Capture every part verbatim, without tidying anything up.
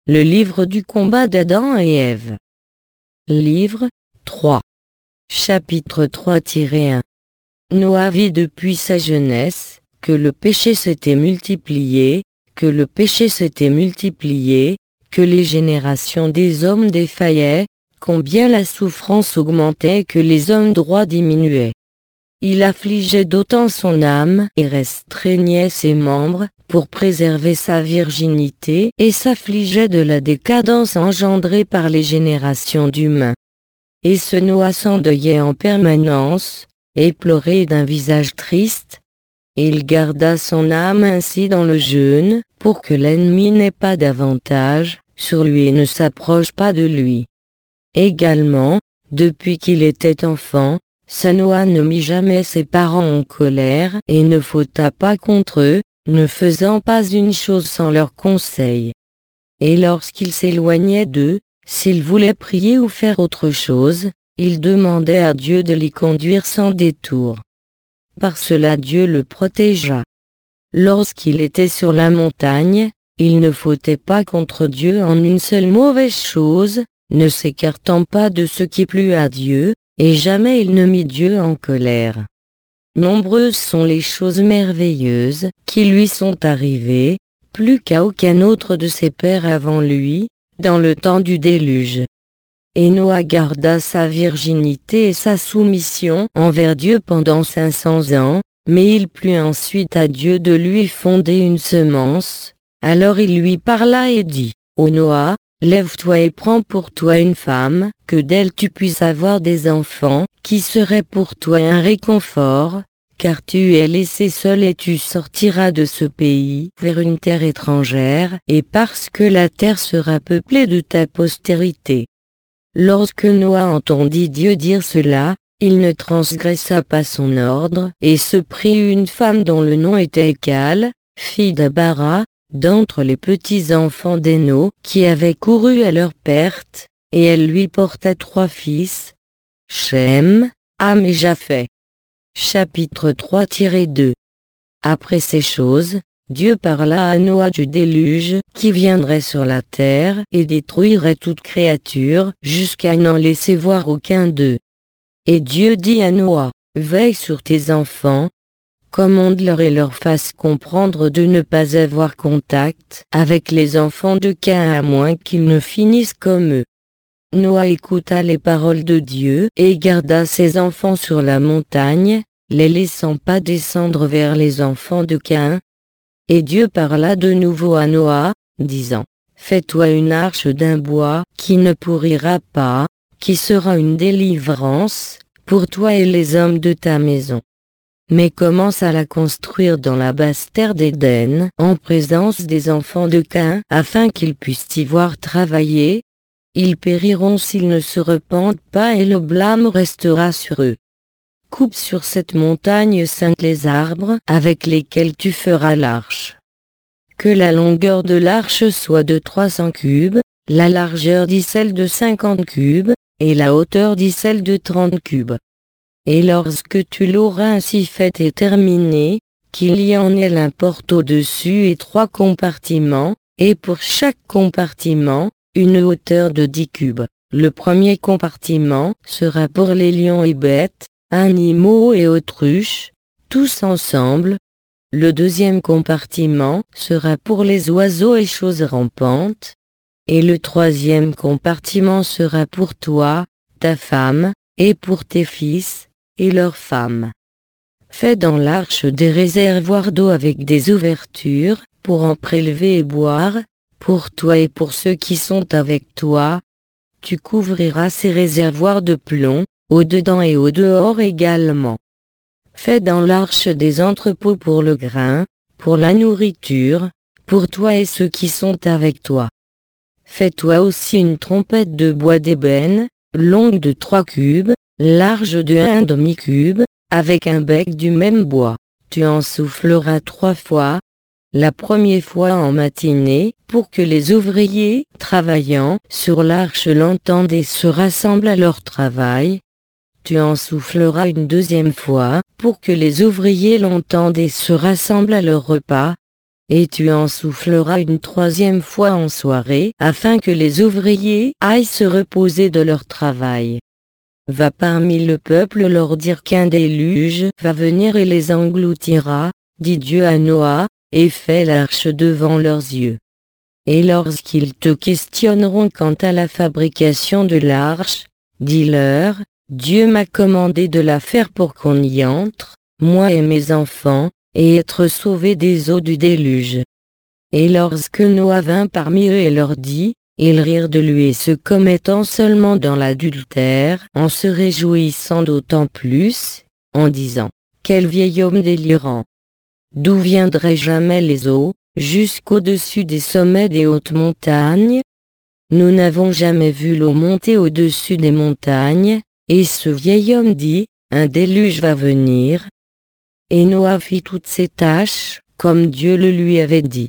Le livre du combat d'Adam et Ève. Livre trois. Chapitre trois un. Noah vit depuis sa jeunesse, que le péché s'était multiplié, que le péché s'était multiplié, que les générations des hommes défaillaient, combien la souffrance augmentait que les hommes droits diminuaient. Il affligeait d'autant son âme et restreignait ses membres, pour préserver sa virginité et s'affligeait de la décadence engendrée par les générations d'humains. Et ce Noah s'endeuillait en permanence, et pleurait d'un visage triste. Et il garda son âme ainsi dans le jeûne, pour que l'ennemi n'ait pas d'avantage sur lui et ne s'approche pas de lui. Également, depuis qu'il était enfant, sa Noah ne mit jamais ses parents en colère et ne fauta pas contre eux, ne faisant pas une chose sans leur conseil. Et lorsqu'il s'éloignait d'eux, s'il voulait prier ou faire autre chose, il demandait à Dieu de l'y conduire sans détour. Par cela Dieu le protégea. Lorsqu'il était sur la montagne, il ne fautait pas contre Dieu en une seule mauvaise chose, ne s'écartant pas de ce qui plut à Dieu, et jamais il ne mit Dieu en colère. Nombreuses sont les choses merveilleuses qui lui sont arrivées, plus qu'à aucun autre de ses pères avant lui, dans le temps du déluge. Et Noah garda sa virginité et sa soumission envers Dieu pendant cinq cents ans, mais il plut ensuite à Dieu de lui fonder une semence. Alors il lui parla et dit, « Ô Noah, lève-toi et prends pour toi une femme, que d'elle tu puisses avoir des enfants, qui seraient pour toi un réconfort, car tu es laissé seul et tu sortiras de ce pays vers une terre étrangère, et parce que la terre sera peuplée de ta postérité. » Lorsque Noah entendit Dieu dire cela, il ne transgressa pas son ordre, et se prit une femme dont le nom était Écale, fille d'Abara, d'entre les petits-enfants d'Éno, qui avaient couru à leur perte, et elle lui porta trois fils, Shem, Ham et Japheth. Chapitre trois deux. Après ces choses, Dieu parla à Noah du déluge qui viendrait sur la terre et détruirait toute créature jusqu'à n'en laisser voir aucun d'eux. Et Dieu dit à Noah, veille sur tes enfants, commande-leur et leur fasse comprendre de ne pas avoir contact avec les enfants de Caïn à moins qu'ils ne finissent comme eux. Noah écouta les paroles de Dieu et garda ses enfants sur la montagne, les laissant pas descendre vers les enfants de Caïn. Et Dieu parla de nouveau à Noah, disant, « Fais-toi une arche d'un bois qui ne pourrira pas, qui sera une délivrance pour toi et les hommes de ta maison. Mais commence à la construire dans la basse terre d'Éden, en présence des enfants de Caïn, afin qu'ils puissent y voir travailler. Ils périront s'ils ne se repentent pas et le blâme restera sur eux. Coupe sur cette montagne sainte les arbres avec lesquels tu feras l'arche. Que la longueur de l'arche soit de trois cents cubes, la largeur d'icelle de cinquante cubes, et la hauteur d'icelle de trente cubes. Et lorsque tu l'auras ainsi faite et terminée, qu'il y en ait un porte au-dessus et trois compartiments, et pour chaque compartiment, une hauteur de dix cubes. Le premier compartiment sera pour les lions et bêtes, animaux et autruches, tous ensemble. Le deuxième compartiment sera pour les oiseaux et choses rampantes. Et le troisième compartiment sera pour toi, ta femme, et pour tes fils, et leurs femmes. Fais dans l'arche des réservoirs d'eau avec des ouvertures, pour en prélever et boire, pour toi et pour ceux qui sont avec toi. Tu couvriras ces réservoirs de plomb, au-dedans et au-dehors également. Fais dans l'arche des entrepôts pour le grain, pour la nourriture, pour toi et ceux qui sont avec toi. Fais-toi aussi une trompette de bois d'ébène, longue de trois cubes, large de un demi-cube, avec un bec du même bois. Tu en souffleras trois fois, la première fois en matinée, pour que les ouvriers, travaillant sur l'arche l'entendent et se rassemblent à leur travail. Tu en souffleras une deuxième fois, pour que les ouvriers l'entendent et se rassemblent à leur repas. et tu en souffleras une troisième fois en soirée, afin que les ouvriers aillent se reposer de leur travail. Va parmi le peuple leur dire qu'un déluge va venir et les engloutira, dit Dieu à Noah, et fais l'arche devant leurs yeux. Et lorsqu'ils te questionneront quant à la fabrication de l'arche, dis-leur, Dieu m'a commandé de la faire pour qu'on y entre, moi et mes enfants, et être sauvés des eaux du déluge. Et lorsque Noah vint parmi eux et leur dit, ils rirent de lui et se commettant seulement dans l'adultère, en se réjouissant d'autant plus, en disant, quel vieil homme délirant! D'où viendraient jamais les eaux, jusqu'au-dessus des sommets des hautes montagnes? Nous n'avons jamais vu l'eau monter au-dessus des montagnes, et ce vieil homme dit, un déluge va venir. Et Noah fit toutes ses tâches, comme Dieu le lui avait dit.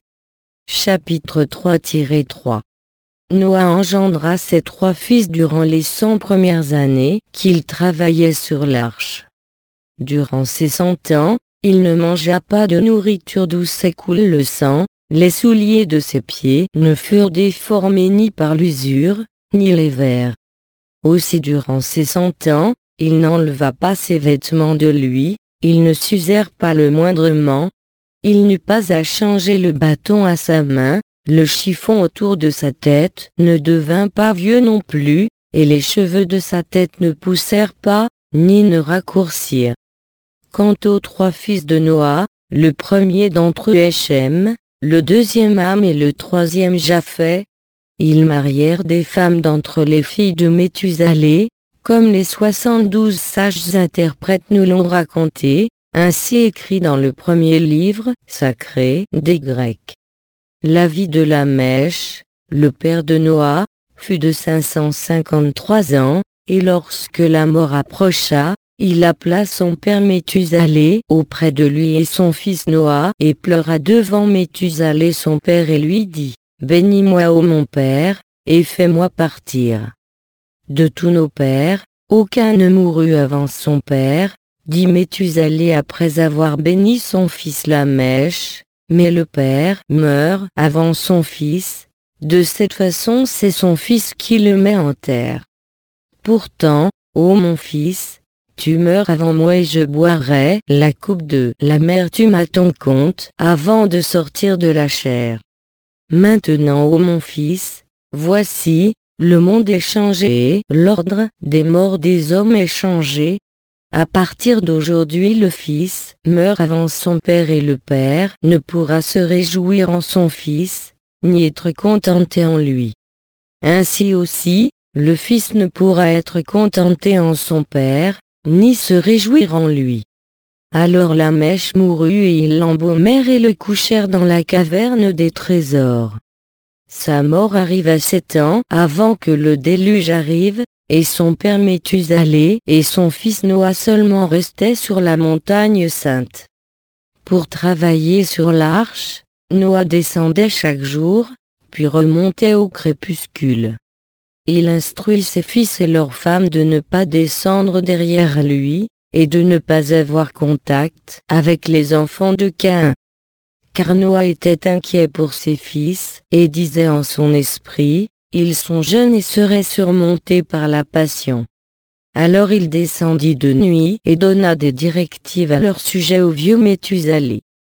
Chapitre trois tiret trois. Noah engendra ses trois fils durant les cent premières années qu'il travaillait sur l'arche. Durant ces cent ans, il ne mangea pas de nourriture d'où s'écoule le sang, les souliers de ses pieds ne furent déformés ni par l'usure, ni les vers. Aussi durant ces cent ans, il n'enleva pas ses vêtements de lui, ils ne s'usèrent pas le moindrement. Il n'eut pas à changer le bâton à sa main, le chiffon autour de sa tête ne devint pas vieux non plus, et les cheveux de sa tête ne poussèrent pas, ni ne raccourcirent. Quant aux trois fils de Noah, le premier d'entre eux est Shem, le deuxième Ham et le troisième Japheth. Ils marièrent des femmes d'entre les filles de Méthusaleh, comme les soixante-douze sages interprètes nous l'ont raconté, ainsi écrit dans le premier livre sacré des Grecs. La vie de Lamech, le père de Noah, fut de cinq cent cinquante-trois ans, et lorsque la mort approcha, il appela son père Méthusaleh auprès de lui et son fils Noah, et pleura devant Méthusaleh son père et lui dit, « Bénis-moi ô mon père, et fais-moi partir. » De tous nos pères, aucun ne mourut avant son père, dit Méthusaleh après avoir béni son fils Lamech, mais le père meurt avant son fils, de cette façon c'est son fils qui le met en terre. Pourtant, ô mon fils, tu meurs avant moi et je boirai la coupe de l'amertume à ton compte avant de sortir de la chair. Maintenant ô mon fils, voici, le monde est changé, l'ordre des morts des hommes est changé. À partir d'aujourd'hui le fils meurt avant son père et le père ne pourra se réjouir en son fils, ni être contenté en lui. Ainsi aussi, le fils ne pourra être contenté en son père, ni se réjouir en lui. Alors Lamech mourut et ils l'embaumèrent et le couchèrent dans la caverne des trésors. Sa mort arriva sept ans avant que le déluge arrive, et son père Méthusaleh et son fils Noah seulement restaient sur la montagne sainte. Pour travailler sur l'arche, Noah descendait chaque jour, puis remontait au crépuscule. Il instruit ses fils et leurs femmes de ne pas descendre derrière lui, et de ne pas avoir contact avec les enfants de Caïn. Car Noah était inquiet pour ses fils, et disait en son esprit, ils sont jeunes et seraient surmontés par la passion. Alors il descendit de nuit et donna des directives à leur sujet au vieux Méthusaleh.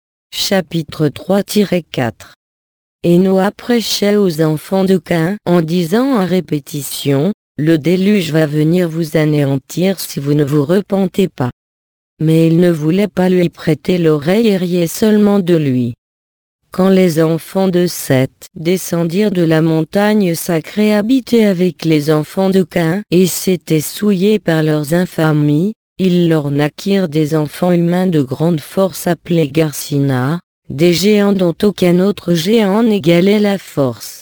Chapitre trois tiret quatre. Et Noah prêchait aux enfants de Caïn en disant à répétition, le déluge va venir vous anéantir si vous ne vous repentez pas. Mais ils ne voulaient pas lui prêter l'oreille et riaient seulement de lui. Quand les enfants de Seth descendirent de la montagne sacrée habiter avec les enfants de Caïn et s'étaient souillés par leurs infamies, ils leur naquirent des enfants humains de grande force appelés Garcinas, des géants dont aucun autre géant n'égalait la force.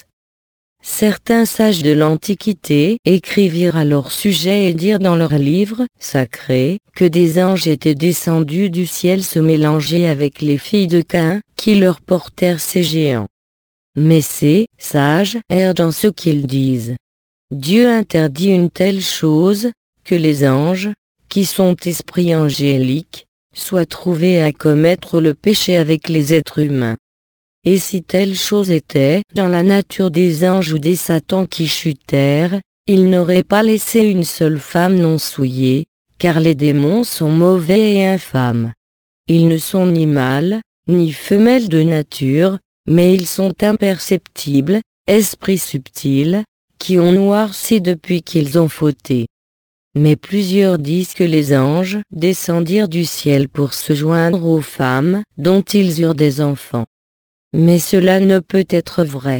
Certains sages de l'Antiquité écrivirent à leur sujet et dirent dans leurs livres sacrés que des anges étaient descendus du ciel se mélanger avec les filles de Caïn qui leur portèrent ces géants. Mais ces sages errent dans ce qu'ils disent. Dieu interdit une telle chose, que les anges, qui sont esprits angéliques, soient trouvés à commettre le péché avec les êtres humains. et si telle chose était dans la nature des anges ou des satans qui chutèrent, il n'aurait pas laissé une seule femme non souillée, car les démons sont mauvais et infâmes. Ils ne sont ni mâles, ni femelles de nature, mais ils sont imperceptibles, esprits subtils, qui ont noirci depuis qu'ils ont fauté. Mais plusieurs disent que les anges descendirent du ciel pour se joindre aux femmes dont ils eurent des enfants. Mais cela ne peut être vrai.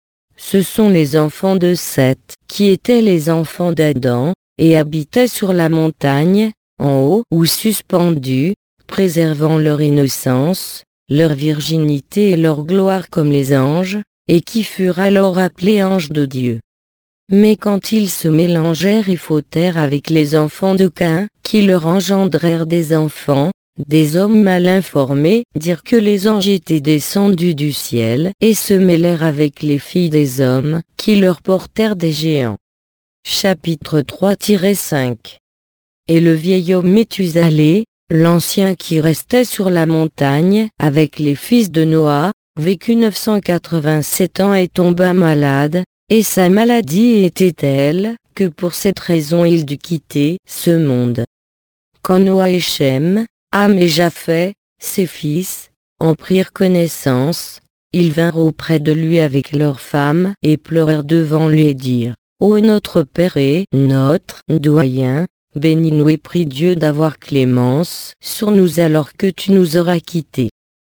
Ce sont les enfants de Seth qui étaient les enfants d'Adam, et habitaient sur la montagne, en haut ou suspendus, préservant leur innocence, leur virginité et leur gloire comme les anges, et qui furent alors appelés anges de Dieu. Mais quand ils se mélangèrent et fautèrent avec les enfants de Caïn, qui leur engendrèrent des enfants, des hommes mal informés dirent que les anges étaient descendus du ciel et se mêlèrent avec les filles des hommes, qui leur portèrent des géants. Chapitre trois cinq. Et le vieil homme Méthusalée, l'ancien qui restait sur la montagne avec les fils de Noah, vécut neuf cent quatre-vingt-sept ans et tomba malade, et sa maladie était telle que pour cette raison il dut quitter ce monde. Quand Noah et Shem, Ham et Japheth, ses fils, en prirent connaissance, ils vinrent auprès de lui avec leurs femmes et pleurèrent devant lui et dirent: Ô notre Père et notre doyen, bénis-nous et prie Dieu d'avoir clémence sur nous alors que tu nous auras quittés.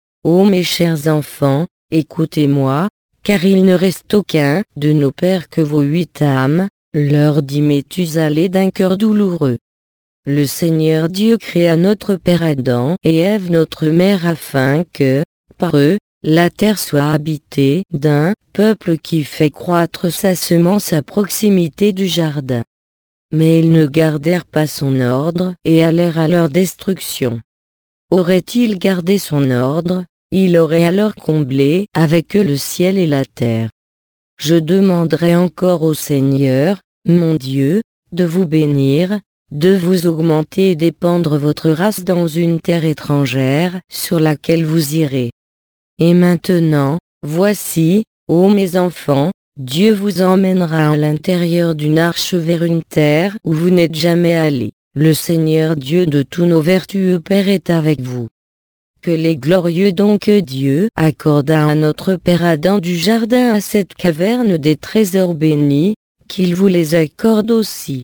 Ô mes chers enfants, écoutez-moi, car il ne reste aucun de nos pères que vos huit âmes, leur dit Méthusalée d'un cœur douloureux. Le Seigneur Dieu créa notre père Adam et Ève notre mère afin que, par eux, la terre soit habitée d'un peuple qui fait croître sa semence à proximité du jardin. Mais ils ne gardèrent pas son ordre et allèrent à leur destruction. Aurait-il gardé son ordre, il aurait alors comblé avec eux le ciel et la terre. Je demanderai encore au Seigneur, mon Dieu, de vous bénir, de vous augmenter et d'épandre votre race dans une terre étrangère sur laquelle vous irez. Et maintenant, voici, ô mes enfants, Dieu vous emmènera à l'intérieur d'une arche vers une terre où vous n'êtes jamais allés. Le Seigneur Dieu de tous nos vertueux pères est avec vous. Que les glorieux dons que Dieu accorda à notre Père Adam du jardin à cette caverne des trésors bénis, qu'il vous les accorde aussi.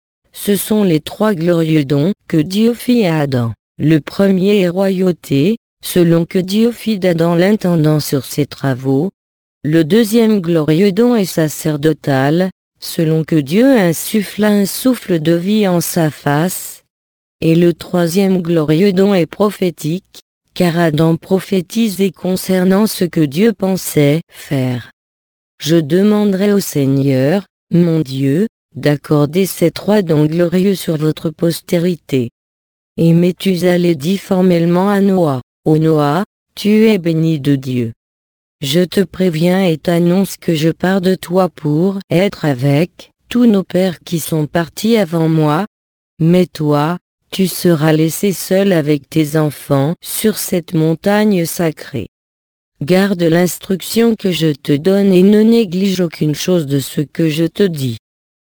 Ce sont les trois glorieux dons que Dieu fit à Adam. Le premier est royauté, selon que Dieu fit d'Adam l'intendant sur ses travaux. Le deuxième glorieux don est sacerdotal, selon que Dieu insuffla un souffle de vie en sa face. Et le troisième glorieux don est prophétique, car Adam prophétisait concernant ce que Dieu pensait faire. Je demanderai au Seigneur, mon Dieu, d'accorder ces trois dons glorieux sur votre postérité. Et Méthusalée dit formellement à Noah: Ô Noah, tu es béni de Dieu. Je te préviens et t'annonce que je pars de toi pour être avec tous nos pères qui sont partis avant moi. Mais toi, tu seras laissé seul avec tes enfants sur cette montagne sacrée. Garde l'instruction que je te donne et ne néglige aucune chose de ce que je te dis.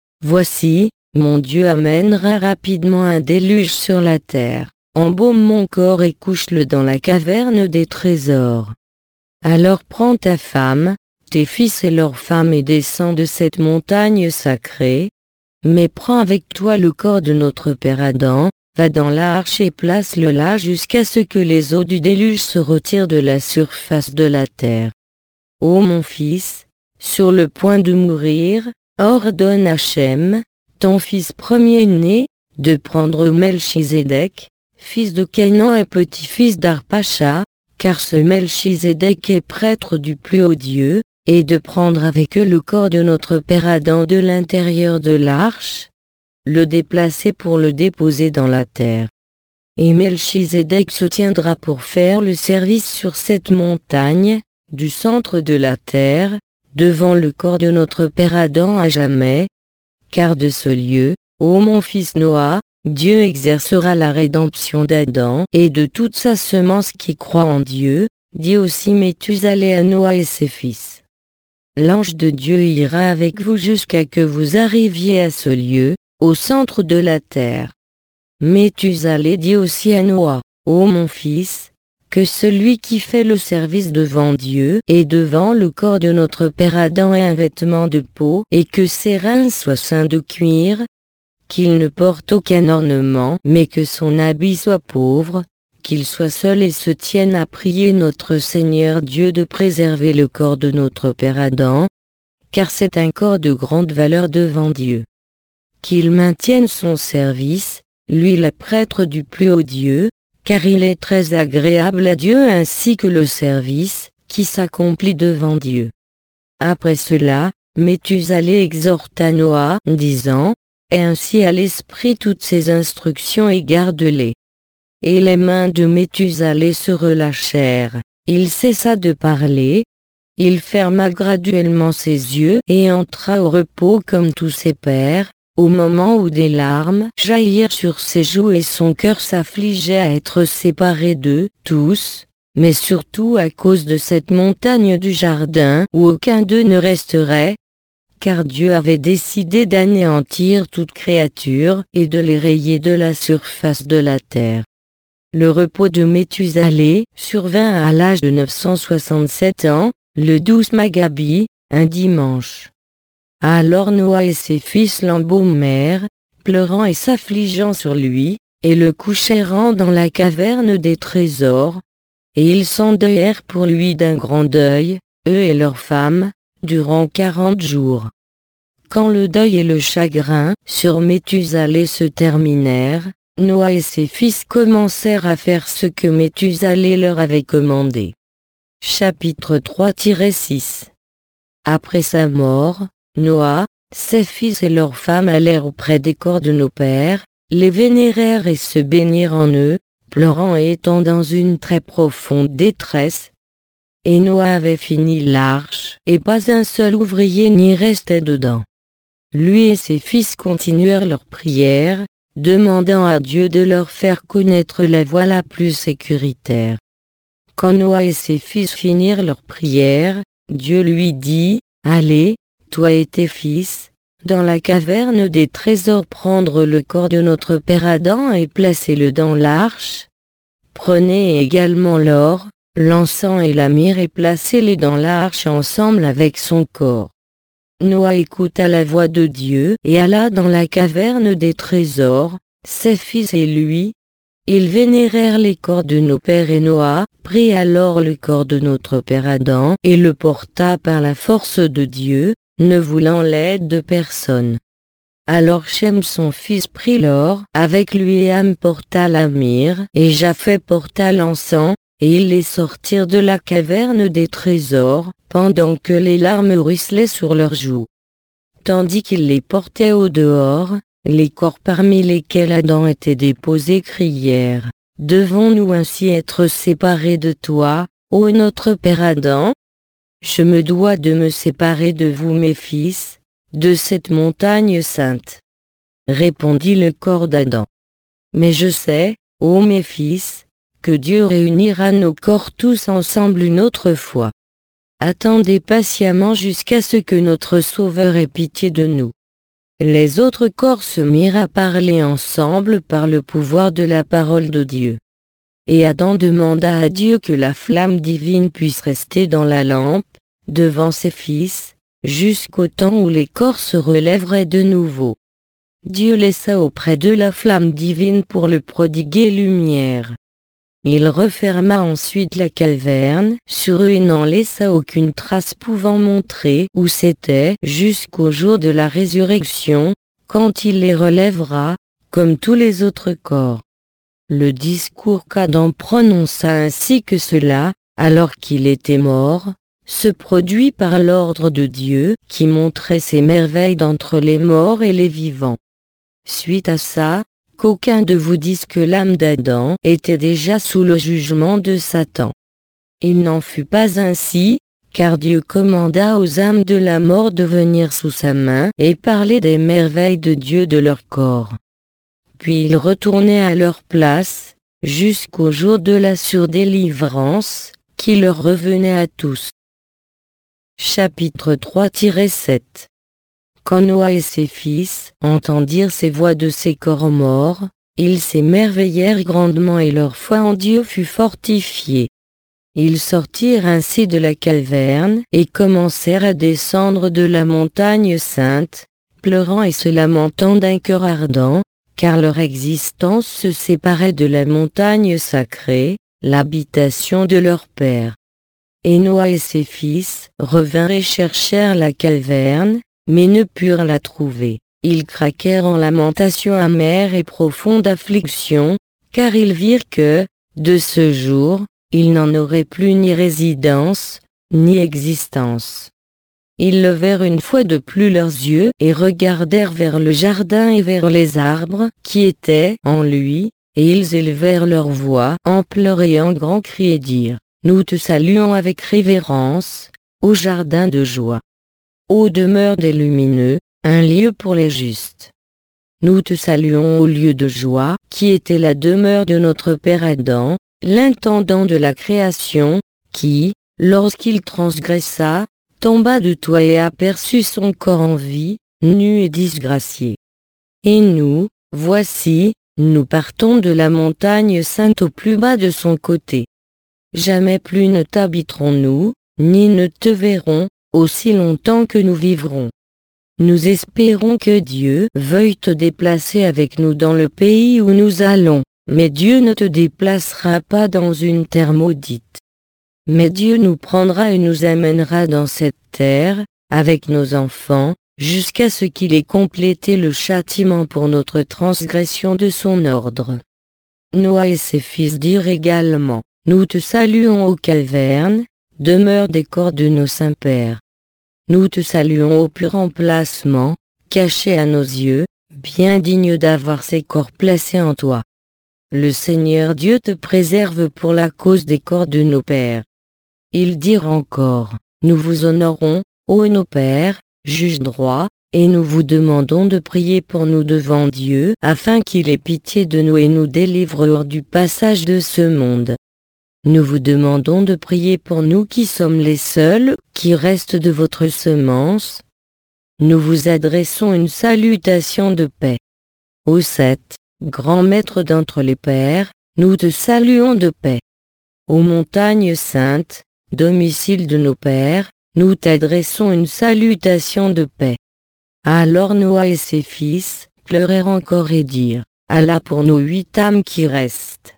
Voici, mon Dieu amènera rapidement un déluge sur la terre, embaume mon corps et couche-le dans la caverne des trésors. Alors prends ta femme, tes fils et leurs femmes et descends de cette montagne sacrée, mais prends avec toi le corps de notre père Adam, va dans l'arche et place-le là jusqu'à ce que les eaux du déluge se retirent de la surface de la terre. Ô mon fils, sur le point de mourir, ordonne à Shem, ton fils premier-né, de prendre Melchizedek, fils de Canaan et petit-fils d'Arpacha, car ce Melchizedek est prêtre du plus haut Dieu, et de prendre avec eux le corps de notre père Adam de l'intérieur de l'arche, le déplacer pour le déposer dans la terre. Et Melchizedek se tiendra pour faire le service sur cette montagne, du centre de la terre, devant le corps de notre père Adam à jamais, car de ce lieu, ô mon fils Noah, Dieu exercera la rédemption d'Adam et de toute sa semence qui croit en Dieu, dit aussi Méthusaleh à Noah et ses fils. L'ange de Dieu ira avec vous jusqu'à que vous arriviez à ce lieu, au centre de la terre. Méthusaleh dit aussi à Noah, ô mon fils, que celui qui fait le service devant Dieu et devant le corps de notre père Adam ait un vêtement de peau et que ses reins soient ceints de cuir, qu'il ne porte aucun ornement mais que son habit soit pauvre, qu'il soit seul et se tienne à prier notre Seigneur Dieu de préserver le corps de notre père Adam, car c'est un corps de grande valeur devant Dieu. Qu'il maintienne son service, lui le prêtre du plus haut Dieu, car il est très agréable à Dieu ainsi que le service, qui s'accomplit devant Dieu. Après cela, Méthusaleh exhorta Noah, disant, aie ainsi à l'esprit toutes ces instructions et garde-les. Et les mains de Méthusaleh se relâchèrent, il cessa de parler, il ferma graduellement ses yeux et entra au repos comme tous ses pères, au moment où des larmes jaillirent sur ses joues et son cœur s'affligeait à être séparé d'eux tous, mais surtout à cause de cette montagne du jardin où aucun d'eux ne resterait, car Dieu avait décidé d'anéantir toute créature et de les rayer de la surface de la terre. Le repos de Méthusaleh survint à l'âge de neuf cent soixante-sept ans, le douze Magabi, un dimanche. Alors Noah et ses fils l'embaumèrent, pleurant et s'affligeant sur lui, et le couchèrent dans la caverne des trésors, et ils s'endeuillèrent pour lui d'un grand deuil, eux et leurs femmes, durant quarante jours. Quand le deuil et le chagrin sur Méthusaleh se terminèrent, Noah et ses fils commencèrent à faire ce que Méthusaleh leur avait commandé. Chapitre trois six. Après sa mort, Noah, ses fils et leurs femmes allèrent auprès des corps de nos pères, les vénérèrent et se bénirent en eux, pleurant et étant dans une très profonde détresse. Et Noah avait fini l'arche, et pas un seul ouvrier n'y restait dedans. Lui et ses fils continuèrent leur prière, demandant à Dieu de leur faire connaître la voie la plus sécuritaire. Quand Noah et ses fils finirent leur prière, Dieu lui dit, « Allez, toi et tes fils, dans la caverne des trésors prendre le corps de notre père Adam et placez-le dans l'arche. Prenez également l'or, l'encens et la myrrhe et placez-les dans l'arche ensemble avec son corps. » Noah écouta la voix de Dieu et alla dans la caverne des trésors, ses fils et lui. Ils vénérèrent les corps de nos pères et Noah prit alors le corps de notre père Adam et le porta par la force de Dieu, ne voulant l'aide de personne. Alors Shem son fils prit l'or avec lui et Ham porta la myrrhe et Japheth porta l'encens, et ils les sortirent de la caverne des trésors, pendant que les larmes ruisselaient sur leurs joues. Tandis qu'ils les portaient au dehors, les corps parmi lesquels Adam était déposé crièrent, « Devons-nous ainsi être séparés de toi, ô notre père Adam? Je me dois de me séparer de vous mes fils, de cette montagne sainte. » Répondit le corps d'Adam. « Mais je sais, ô mes fils, que Dieu réunira nos corps tous ensemble une autre fois. Attendez patiemment jusqu'à ce que notre Sauveur ait pitié de nous. » Les autres corps se mirent à parler ensemble par le pouvoir de la parole de Dieu. Et Adam demanda à Dieu que la flamme divine puisse rester dans la lampe, devant ses fils, jusqu'au temps où les corps se relèveraient de nouveau. Dieu laissa auprès d'eux la flamme divine pour le prodiguer lumière. Il referma ensuite la caverne sur eux et n'en laissa aucune trace pouvant montrer où c'était jusqu'au jour de la résurrection, quand il les relèvera, comme tous les autres corps. Le discours qu'Adam prononça ainsi que cela, alors qu'il était mort, se produit par l'ordre de Dieu qui montrait ses merveilles d'entre les morts et les vivants. Suite à ça, qu'aucun de vous dise que l'âme d'Adam était déjà sous le jugement de Satan. Il n'en fut pas ainsi, car Dieu commanda aux âmes de la mort de venir sous sa main et parler des merveilles de Dieu de leur corps. Puis ils retournaient à leur place, jusqu'au jour de la surdélivrance, qui leur revenait à tous. Chapitre trois tiret sept. Quand Noa et ses fils entendirent ces voix de ces corps morts, ils s'émerveillèrent grandement et leur foi en Dieu fut fortifiée. Ils sortirent ainsi de la caverne et commencèrent à descendre de la montagne sainte, pleurant et se lamentant d'un cœur ardent, car leur existence se séparait de la montagne sacrée, l'habitation de leur père. Et Noa et ses fils revinrent et cherchèrent la caverne, mais ne purent la trouver. Ils craquèrent en lamentations amères et profonde affliction, car ils virent que, de ce jour, ils n'en auraient plus ni résidence, ni existence. Ils levèrent une fois de plus leurs yeux et regardèrent vers le jardin et vers les arbres qui étaient en lui, et ils élevèrent leur voix en pleurs et en grands cris et dirent : Nous te saluons avec révérence, ô jardin de joie. Ô demeure des lumineux, un lieu pour les justes. Nous te saluons au lieu de joie, qui était la demeure de notre père Adam, l'intendant de la création, qui, lorsqu'il transgressa, tomba de toi et aperçut son corps en vie, nu et disgracié. Et nous, voici, nous partons de la montagne sainte au plus bas de son côté. Jamais plus ne t'habiterons-nous, ni ne te verrons, aussi longtemps que nous vivrons. Nous espérons que Dieu veuille te déplacer avec nous dans le pays où nous allons, mais Dieu ne te déplacera pas dans une terre maudite. Mais Dieu nous prendra et nous amènera dans cette terre, avec nos enfants, jusqu'à ce qu'il ait complété le châtiment pour notre transgression de son ordre. Noa et ses fils dirent également : Nous te saluons ô caverne, demeure des corps de nos saints-pères. Nous te saluons au pur emplacement, caché à nos yeux, bien digne d'avoir ces corps placés en toi. Le Seigneur Dieu te préserve pour la cause des corps de nos pères. Ils dirent encore : Nous vous honorons, ô nos pères, juges droits, et nous vous demandons de prier pour nous devant Dieu, afin qu'il ait pitié de nous et nous délivre hors du passage de ce monde. Nous vous demandons de prier pour nous qui sommes les seuls qui restent de votre semence. Nous vous adressons une salutation de paix. Ô Seth, grand maître d'entre les pères, nous te saluons de paix. Ô montagne sainte, domicile de nos pères, nous t'adressons une salutation de paix. Alors Noa et ses fils pleurèrent encore et dirent : Allah pour nos huit âmes qui restent.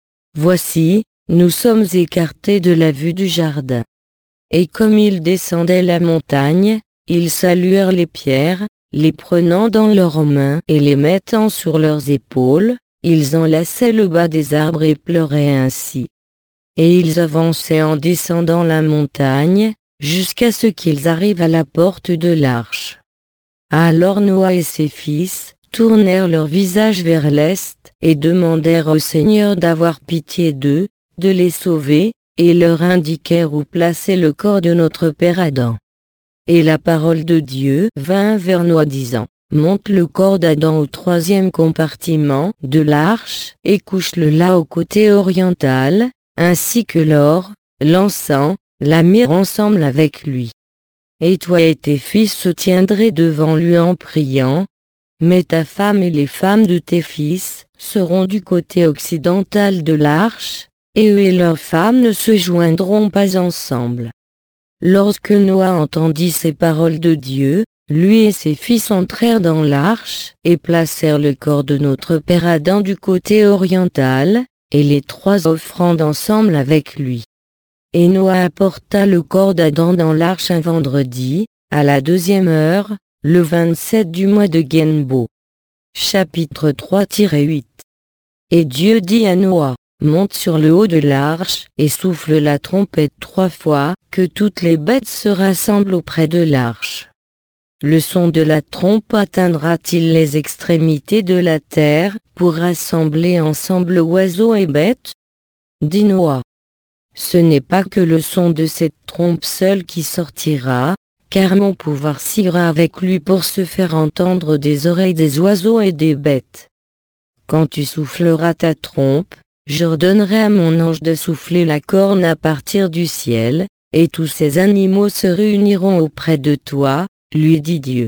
Voici, nous sommes écartés de la vue du jardin. Et comme ils descendaient la montagne, ils saluèrent les pierres, les prenant dans leurs mains et les mettant sur leurs épaules, ils enlaçaient le bas des arbres et pleuraient ainsi. Et ils avançaient en descendant la montagne, jusqu'à ce qu'ils arrivent à la porte de l'arche. Alors Noa et ses fils tournèrent leur visage vers l'est, et demandèrent au Seigneur d'avoir pitié d'eux, de les sauver, et leur indiquèrent où placer le corps de notre père Adam. Et la parole de Dieu vint vers Noa disant : Monte le corps d'Adam au troisième compartiment de l'arche, et couche-le là au côté oriental, ainsi que l'or, l'encens, la myrrhe ensemble avec lui. Et toi et tes fils se tiendraient devant lui en priant, mais ta femme et les femmes de tes fils seront du côté occidental de l'arche, et eux et leurs femmes ne se joindront pas ensemble. Lorsque Noa entendit ces paroles de Dieu, lui et ses fils entrèrent dans l'arche, et placèrent le corps de notre père Adam du côté oriental, et les trois offrandes ensemble avec lui. Et Noa apporta le corps d'Adam dans l'arche un vendredi, à la deuxième heure, le vingt-sept du mois de Genbo. Chapitre trois tiret huit. Et Dieu dit à Noa : Monte sur le haut de l'arche, et souffle la trompette trois fois, que toutes les bêtes se rassemblent auprès de l'arche. Le son de la trompe atteindra-t-il les extrémités de la terre, pour rassembler ensemble oiseaux et bêtes ? Dit Noa. Ce n'est pas que le son de cette trompe seule qui sortira, car mon pouvoir s'ira avec lui pour se faire entendre des oreilles des oiseaux et des bêtes. Quand tu souffleras ta trompe, j'ordonnerai à mon ange de souffler la corne à partir du ciel, et tous ces animaux se réuniront auprès de toi, lui dit Dieu.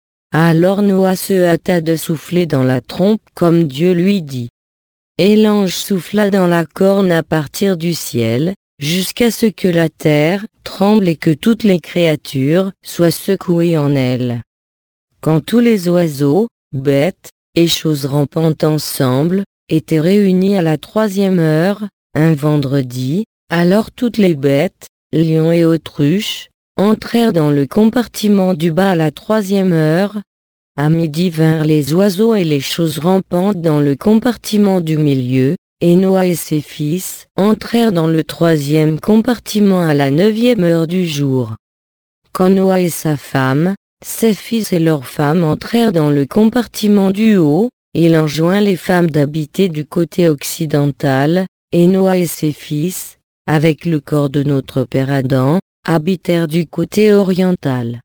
Alors Noah se hâta de souffler dans la trompe comme Dieu lui dit. Et l'ange souffla dans la corne à partir du ciel, jusqu'à ce que la terre tremble et que toutes les créatures soient secouées en elle. Quand tous les oiseaux, bêtes, et choses rampantes ensemble, étaient réunis à la troisième heure, un vendredi, alors toutes les bêtes, lions et autruches, entrèrent dans le compartiment du bas à la troisième heure. À midi vinrent les oiseaux et les choses rampantes dans le compartiment du milieu, et Noah et ses fils entrèrent dans le troisième compartiment à la neuvième heure du jour. Quand Noah et sa femme, ses fils et leurs femmes entrèrent dans le compartiment du haut, il enjoint les femmes d'habiter du côté occidental, et Noah et ses fils, avec le corps de notre père Adam, habitèrent du côté oriental.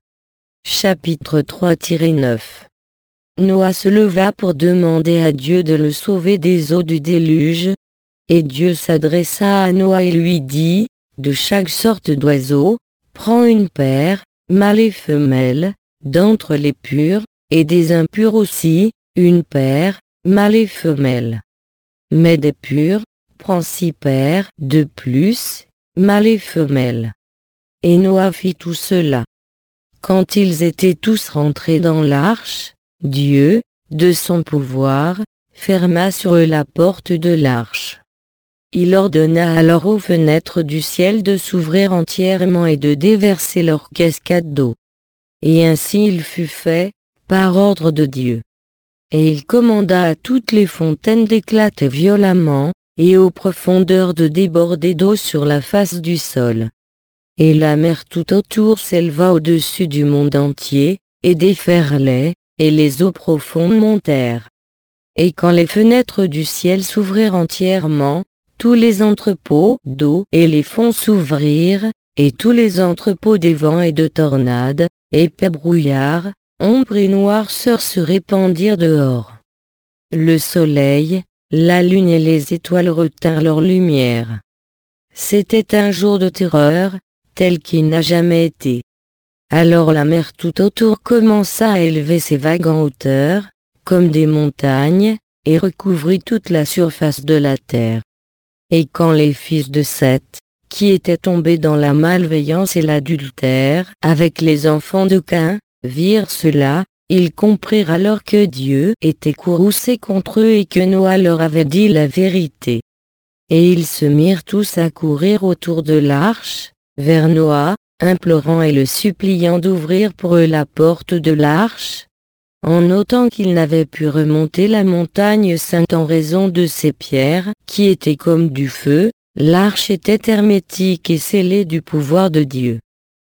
Chapitre trois neuf. Noah se leva pour demander à Dieu de le sauver des eaux du déluge, et Dieu s'adressa à Noah et lui dit, de chaque sorte d'oiseau, prends une paire, mâle et femelle, d'entre les purs, et des impurs aussi, une paire, mâle et femelle. Mais des purs, prends six paires de plus, mâle et femelle. Et Noah fit tout cela. Quand ils étaient tous rentrés dans l'arche, Dieu, de son pouvoir, ferma sur eux la porte de l'arche. Il ordonna alors aux fenêtres du ciel de s'ouvrir entièrement et de déverser leurs cascades d'eau. Et ainsi il fut fait, par ordre de Dieu. Et il commanda à toutes les fontaines d'éclater violemment, et aux profondeurs de déborder d'eau sur la face du sol. Et la mer tout autour s'éleva au-dessus du monde entier, et déferlait, et les eaux profondes montèrent. Et quand les fenêtres du ciel s'ouvrirent entièrement, tous les entrepôts d'eau et les fonds s'ouvrirent, et tous les entrepôts des vents et de tornades, épais brouillards, ombre et noirceur se répandirent dehors. Le soleil, la lune et les étoiles retinrent leur lumière. C'était un jour de terreur, tel qu'il n'a jamais été. Alors la mer tout autour commença à élever ses vagues en hauteur, comme des montagnes, et recouvrit toute la surface de la terre. Et quand les fils de Seth, qui étaient tombés dans la malveillance et l'adultère avec les enfants de Caïn, virent cela, ils comprirent alors que Dieu était courroucé contre eux et que Noah leur avait dit la vérité. Et ils se mirent tous à courir autour de l'arche, vers Noah, implorant et le suppliant d'ouvrir pour eux la porte de l'arche. En notant qu'ils n'avaient pu remonter la montagne sainte en raison de ces pierres, qui étaient comme du feu, l'arche était hermétique et scellée du pouvoir de Dieu.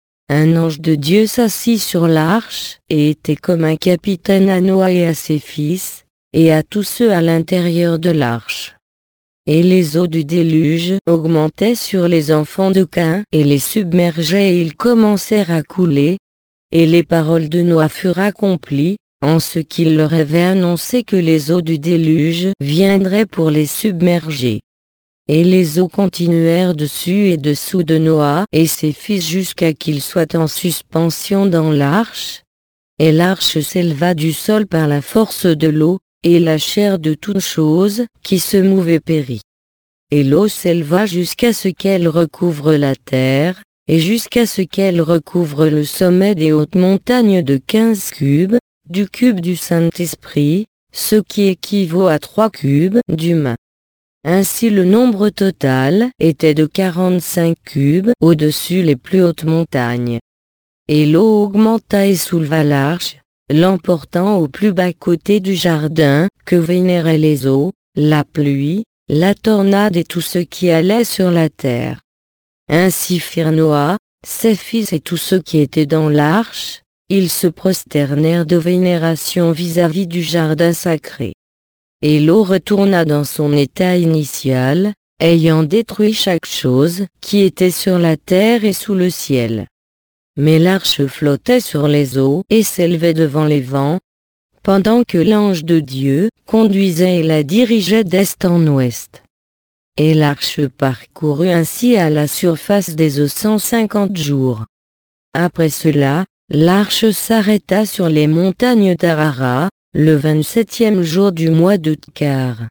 Un ange de Dieu s'assit sur l'arche, et était comme un capitaine à Noah et à ses fils, et à tous ceux à l'intérieur de l'arche. Et les eaux du déluge augmentaient sur les enfants de Caïn et les submergeaient et ils commencèrent à couler, et les paroles de Noah furent accomplies, en ce qu'il leur avait annoncé que les eaux du déluge viendraient pour les submerger. Et les eaux continuèrent dessus et dessous de Noah et ses fils jusqu'à qu'ils soient en suspension dans l'arche. Et l'arche s'éleva du sol par la force de l'eau, et la chair de toute chose qui se mouvait périt. Et l'eau s'éleva jusqu'à ce qu'elle recouvre la terre, et jusqu'à ce qu'elle recouvre le sommet des hautes montagnes de quinze cubes, du cube du Saint-Esprit, ce qui équivaut à trois cubes d'humain. Ainsi le nombre total était de quarante-cinq cubes au-dessus les plus hautes montagnes. Et l'eau augmenta et souleva l'arche, l'emportant au plus bas côté du jardin, que vénéraient les eaux, la pluie, la tornade et tout ce qui allait sur la terre. Ainsi firent Noah, ses fils et tous ceux qui étaient dans l'arche, ils se prosternèrent de vénération vis-à-vis du jardin sacré. Et l'eau retourna dans son état initial, ayant détruit chaque chose qui était sur la terre et sous le ciel. Mais l'arche flottait sur les eaux et s'élevait devant les vents, pendant que l'ange de Dieu conduisait et la dirigeait d'est en ouest. Et l'arche parcourut ainsi à la surface des eaux cent cinquante jours. Après cela, l'arche s'arrêta sur les montagnes d'Ararat, le vingt-septième jour du mois de Tkar.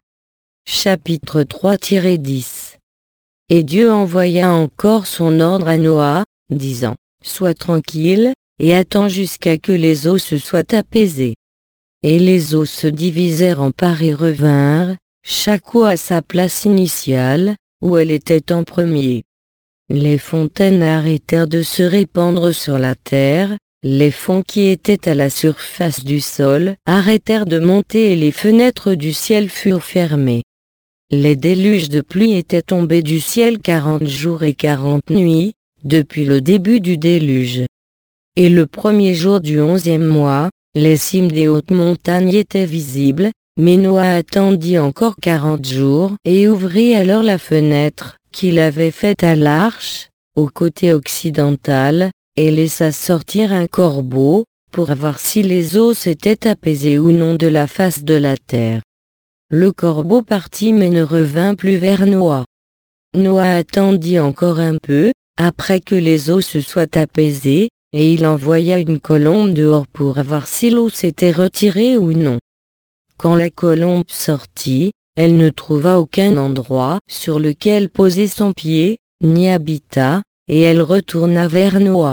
Chapitre trois dix. Et Dieu envoya encore son ordre à Noah, disant, « Sois tranquille, et attends jusqu'à que les eaux se soient apaisées. » Et les eaux se divisèrent en parts et revinrent, chaque eau à sa place initiale, où elle était en premier. Les fontaines arrêtèrent de se répandre sur la terre, les fonds qui étaient à la surface du sol arrêtèrent de monter et les fenêtres du ciel furent fermées. Les déluges de pluie étaient tombés du ciel quarante jours et quarante nuits, depuis le début du déluge. Et le premier jour du onzième mois, les cimes des hautes montagnes étaient visibles, mais Noah attendit encore quarante jours et ouvrit alors la fenêtre qu'il avait faite à l'arche, au côté occidental, et laissa sortir un corbeau, pour voir si les eaux s'étaient apaisées ou non de la face de la terre. Le corbeau partit mais ne revint plus vers Noah. Noah attendit encore un peu, après que les eaux se soient apaisées, et il envoya une colombe dehors pour voir si l'eau s'était retirée ou non. Quand la colombe sortit, elle ne trouva aucun endroit sur lequel poser son pied, ni habitat, et elle retourna vers Noah.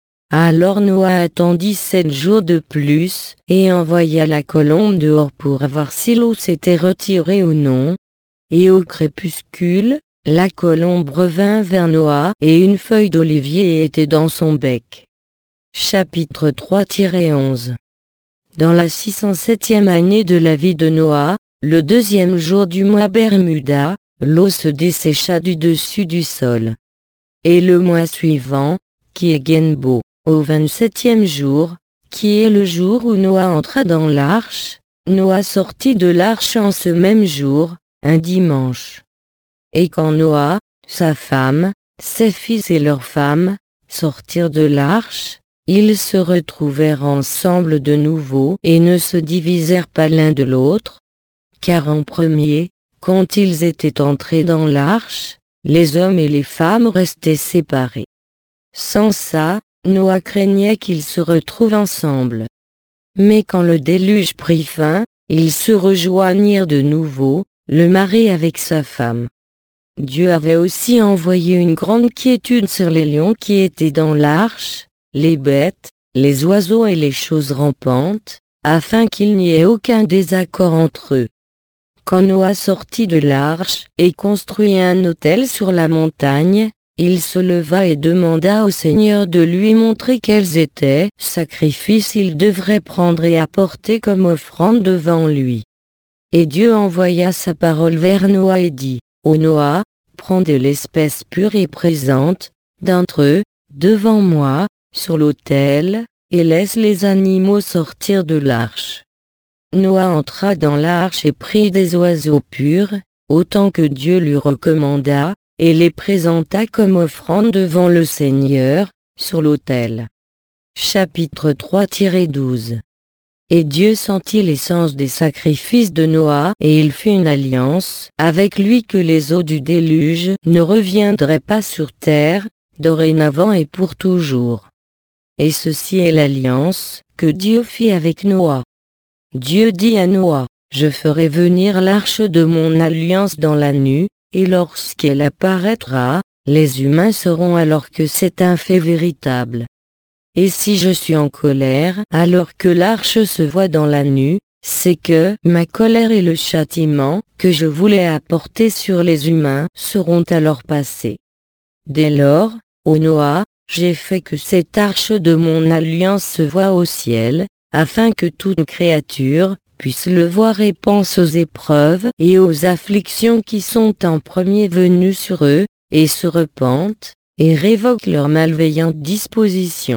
Alors Noah attendit sept jours de plus, et envoya la colombe dehors pour voir si l'eau s'était retirée ou non. Et au crépuscule, la colombe revint vers Noah, et une feuille d'olivier était dans son bec. Chapitre trois onze. Dans la six cent septième année de la vie de Noah, le deuxième jour du mois Bermuda, l'eau se dessécha du dessus du sol. Et le mois suivant, qui est Genbo, au vingt-septième jour, qui est le jour où Noah entra dans l'arche, Noah sortit de l'arche en ce même jour, un dimanche. Et quand Noah, sa femme, ses fils et leurs femmes, sortirent de l'arche, ils se retrouvèrent ensemble de nouveau et ne se divisèrent pas l'un de l'autre, car en premier, quand ils étaient entrés dans l'arche, les hommes et les femmes restaient séparés. Sans ça, Noah craignait qu'ils se retrouvent ensemble. Mais quand le déluge prit fin, ils se rejoignirent de nouveau, le mari avec sa femme. Dieu avait aussi envoyé une grande quiétude sur les lions qui étaient dans l'arche, les bêtes, les oiseaux et les choses rampantes, afin qu'il n'y ait aucun désaccord entre eux. Quand Noah sortit de l'arche et construit un autel sur la montagne, il se leva et demanda au Seigneur de lui montrer quels étaient sacrifices il devrait prendre et apporter comme offrande devant lui. Et Dieu envoya sa parole vers Noah et dit, « Ô Noah, prends de l'espèce pure et présente, d'entre eux, devant moi, sur l'autel, et laisse les animaux sortir de l'arche. » Noah entra dans l'arche et prit des oiseaux purs, autant que Dieu lui recommanda, et les présenta comme offrande devant le Seigneur, sur l'autel. Chapitre trois douze. Et Dieu sentit l'essence des sacrifices de Noah et il fit une alliance avec lui que les eaux du déluge ne reviendraient pas sur terre, dorénavant et pour toujours. Et ceci est l'alliance que Dieu fit avec Noah. Dieu dit à Noah, « Je ferai venir l'arche de mon alliance dans la nue, et lorsqu'elle apparaîtra, les humains sauront alors que c'est un fait véritable. Et si je suis en colère alors que l'arche se voit dans la nue, c'est que ma colère et le châtiment que je voulais apporter sur les humains seront alors passés. Dès lors, ô Noah, j'ai fait que cette arche de mon alliance se voie au ciel, afin que toute créature puisse le voir et pense aux épreuves et aux afflictions qui sont en premier venues sur eux, et se repentent, et révoquent leurs malveillantes dispositions. »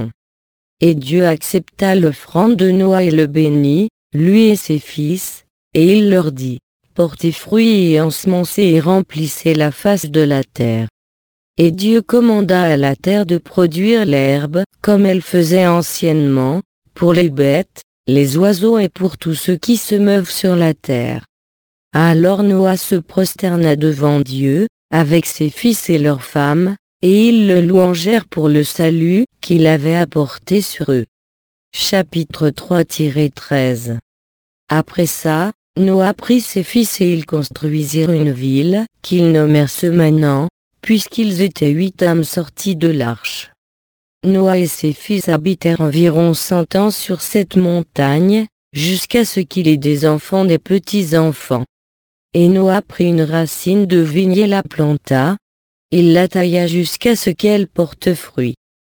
Et Dieu accepta l'offrande de Noah et le bénit, lui et ses fils, et il leur dit, « Portez fruit et ensemencez et remplissez la face de la terre. » Et Dieu commanda à la terre de produire l'herbe, comme elle faisait anciennement, pour les bêtes, les oiseaux et pour tous ceux qui se meuvent sur la terre. Alors Noah se prosterna devant Dieu, avec ses fils et leurs femmes, et ils le louangèrent pour le salut qu'il avait apporté sur eux. Chapitre trois treize. Après ça, Noah prit ses fils et ils construisirent une ville, qu'ils nommèrent Semanant, puisqu'ils étaient huit âmes sortis de l'arche. Noah et ses fils habitèrent environ cent ans sur cette montagne, jusqu'à ce qu'il ait des enfants des petits-enfants. Et Noah prit une racine de vigne et la planta. Il la tailla jusqu'à ce qu'elle porte fruit.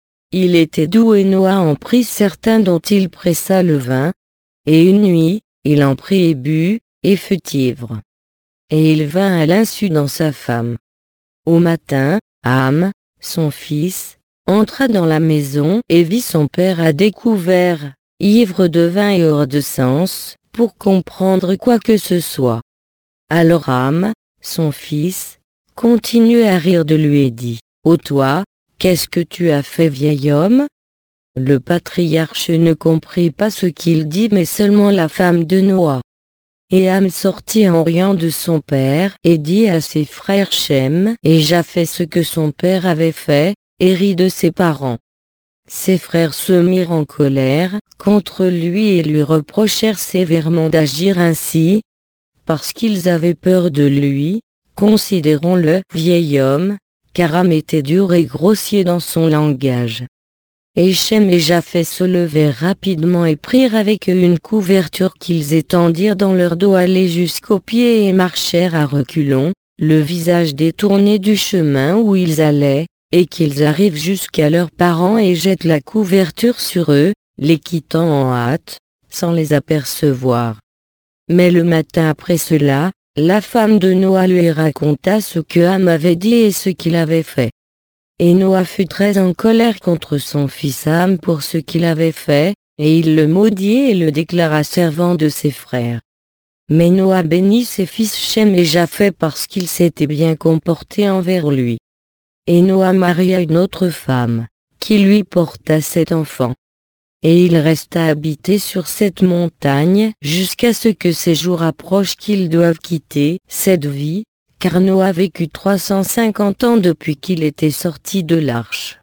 Il était doux et Noah en prit certains dont il pressa le vin. Et une nuit, il en prit et but, et fut ivre. Et il vint à l'insu dans sa femme. Au matin, Ham, son fils, entra dans la maison et vit son père à découvert, ivre de vin et hors de sens, pour comprendre quoi que ce soit. Alors Ham, son fils, continuait à rire de lui et dit, « Ô toi, qu'est-ce que tu as fait, vieil homme ?» Le patriarche ne comprit pas ce qu'il dit mais seulement la femme de Noah. Et Ham sortit en riant de son père et dit à ses frères Shem et Japheth ce que son père avait fait, et rit de ses parents. Ses frères se mirent en colère contre lui et lui reprochèrent sévèrement d'agir ainsi, parce qu'ils avaient peur de lui, considérons-le vieil homme, car Ham était dur et grossier dans son langage. Et Shem et Japheth se levèrent rapidement et prirent avec eux une couverture qu'ils étendirent dans leur dos allés jusqu'aux pieds et marchèrent à reculons, le visage détourné du chemin où ils allaient, et qu'ils arrivent jusqu'à leurs parents et jettent la couverture sur eux, les quittant en hâte, sans les apercevoir. Mais le matin après cela, la femme de Noah lui raconta ce que Ham avait dit et ce qu'il avait fait. Et Noah fut très en colère contre son fils Ham pour ce qu'il avait fait, et il le maudit et le déclara servant de ses frères. Mais Noah bénit ses fils Shem et Japheth parce qu'ils s'étaient bien comportés envers lui. Et Noah maria une autre femme, qui lui porta sept enfants. Et il resta habité sur cette montagne jusqu'à ce que ses jours approchent qu'ils doivent quitter cette vie, car Noah vécut trois cent cinquante ans depuis qu'il était sorti de l'arche.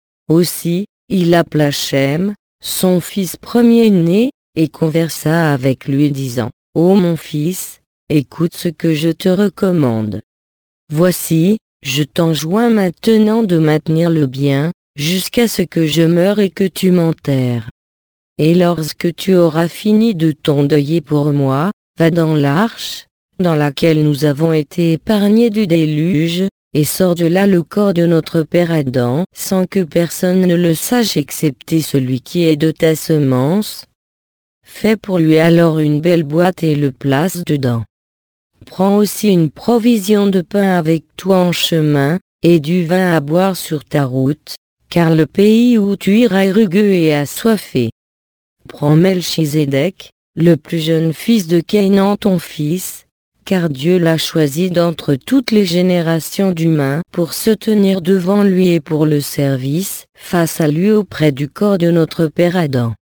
Aussi, il appela Shem, son fils premier-né, et conversa avec lui disant, « Ô mon fils, écoute ce que je te recommande. Voici, je t'enjoins maintenant de maintenir le bien, jusqu'à ce que je meure et que tu m'enterres. Et lorsque tu auras fini de t'endeuiller pour moi, va dans l'arche, dans laquelle nous avons été épargnés du déluge, et sors de là le corps de notre père Adam, sans que personne ne le sache excepté celui qui est de ta semence. Fais pour lui alors une belle boîte et le place dedans. Prends aussi une provision de pain avec toi en chemin, et du vin à boire sur ta route, car le pays où tu iras est rugueux et assoiffé. Prends Melchizedek, le plus jeune fils de Canaan ton fils, car Dieu l'a choisi d'entre toutes les générations d'humains pour se tenir devant lui et pour le service, face à lui auprès du corps de notre père Adam.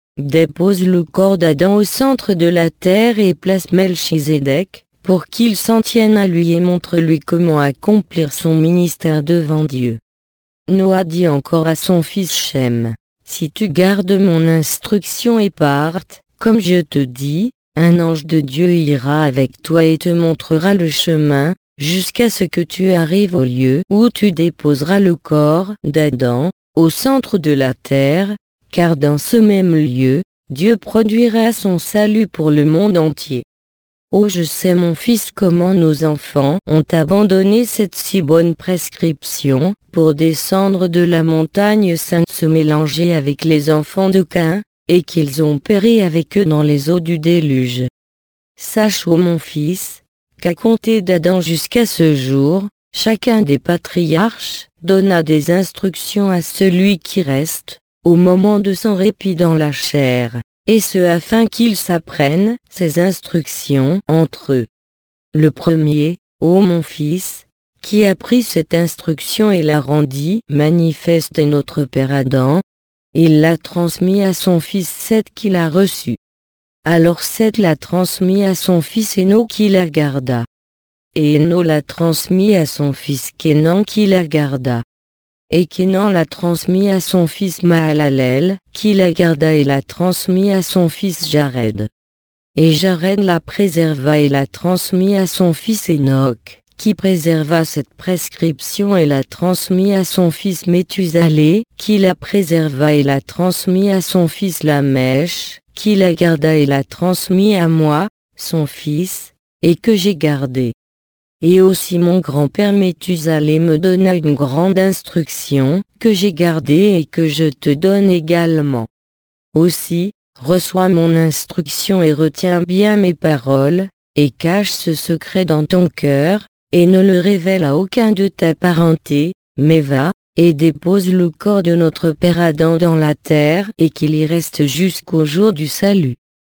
Dépose le corps d'Adam au centre de la terre et place Melchizedek, pour qu'il s'en tienne à lui et montre-lui comment accomplir son ministère devant Dieu. Noah dit encore à son fils Shem, « Si tu gardes mon instruction et partes, comme je te dis, un ange de Dieu ira avec toi et te montrera le chemin, jusqu'à ce que tu arrives au lieu où tu déposeras le corps d'Adam, au centre de la terre, car dans ce même lieu, Dieu produira son salut pour le monde entier. Oh, je sais mon fils comment nos enfants ont abandonné cette si bonne prescription, pour descendre de la montagne sainte se mélanger avec les enfants de Caïn, et qu'ils ont péri avec eux dans les eaux du déluge. Sache, ô mon fils, qu'à compter d'Adam jusqu'à ce jour, chacun des patriarches donna des instructions à celui qui reste, au moment de son répit dans la chair, et ce afin qu'ils s'apprennent ces instructions entre eux. Le premier, ô mon fils, qui a pris cette instruction et la rendit manifeste est notre père Adam, il l'a transmis à son fils Seth qui l'a reçu. Alors Seth l'a transmis à son fils Héno qui la garda. Et Héno l'a transmis à son fils Kénan qui la garda. Et Kénan l'a transmis à son fils Mahalalel, qui la garda et l'a transmis à son fils Jared. Et Jared la préserva et l'a transmis à son fils Enoch, qui préserva cette prescription et l'a transmis à son fils Méthusaleh, qui la préserva et l'a transmis à son fils Lamèche, qui la garda et l'a transmis à moi, son fils, et que j'ai gardé. Et aussi mon grand-père Méthusaleh me donna une grande instruction, que j'ai gardée et que je te donne également. Aussi, reçois mon instruction et retiens bien mes paroles, et cache ce secret dans ton cœur, et ne le révèle à aucun de ta parenté, mais va, et dépose le corps de notre père Adam dans la terre et qu'il y reste jusqu'au jour du salut.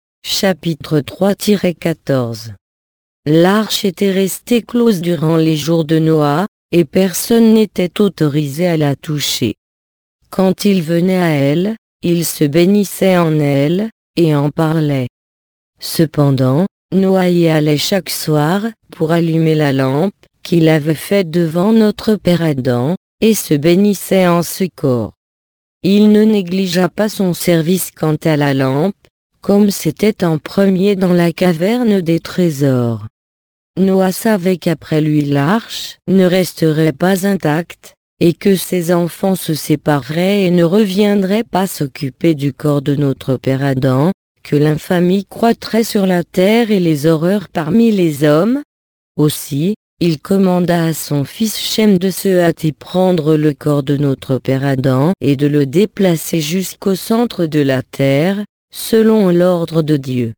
Chapitre trois quatorze. L'arche était restée close durant les jours de Noah, et personne n'était autorisé à la toucher. Quand il venait à elle, il se bénissait en elle, et en parlait. Cependant, Noah y allait chaque soir, pour allumer la lampe, qu'il avait faite devant notre père Adam, et se bénissait en ce corps. Il ne négligea pas son service quant à la lampe, comme c'était en premier dans la caverne des trésors. Noah savait qu'après lui l'arche ne resterait pas intacte, et que ses enfants se sépareraient et ne reviendraient pas s'occuper du corps de notre père Adam, que l'infamie croîtrait sur la terre et les horreurs parmi les hommes. Aussi, il commanda à son fils Shem de se hâter prendre le corps de notre père Adam et de le déplacer jusqu'au centre de la terre, selon l'ordre de Dieu.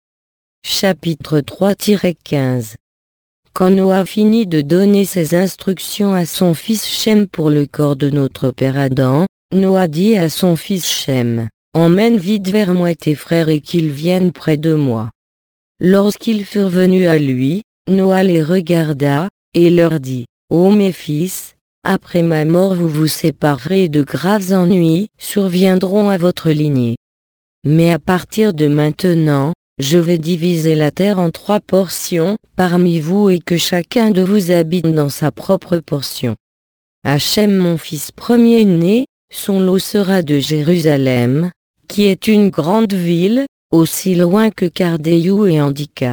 Chapitre trois quinze. Quand Noah finit de donner ses instructions à son fils Shem pour le corps de notre père Adam, Noah dit à son fils Shem, « Emmène vite vers moi tes frères et qu'ils viennent près de moi. » Lorsqu'ils furent venus à lui, Noah les regarda, et leur dit, « Ô mes fils, après ma mort vous vous séparerez et de graves ennuis surviendront à votre lignée. Mais à partir de maintenant, je vais diviser la terre en trois portions, parmi vous et que chacun de vous habite dans sa propre portion. Hachem mon fils premier-né, son lot sera de Jérusalem, qui est une grande ville, aussi loin que Cardéou et Andika.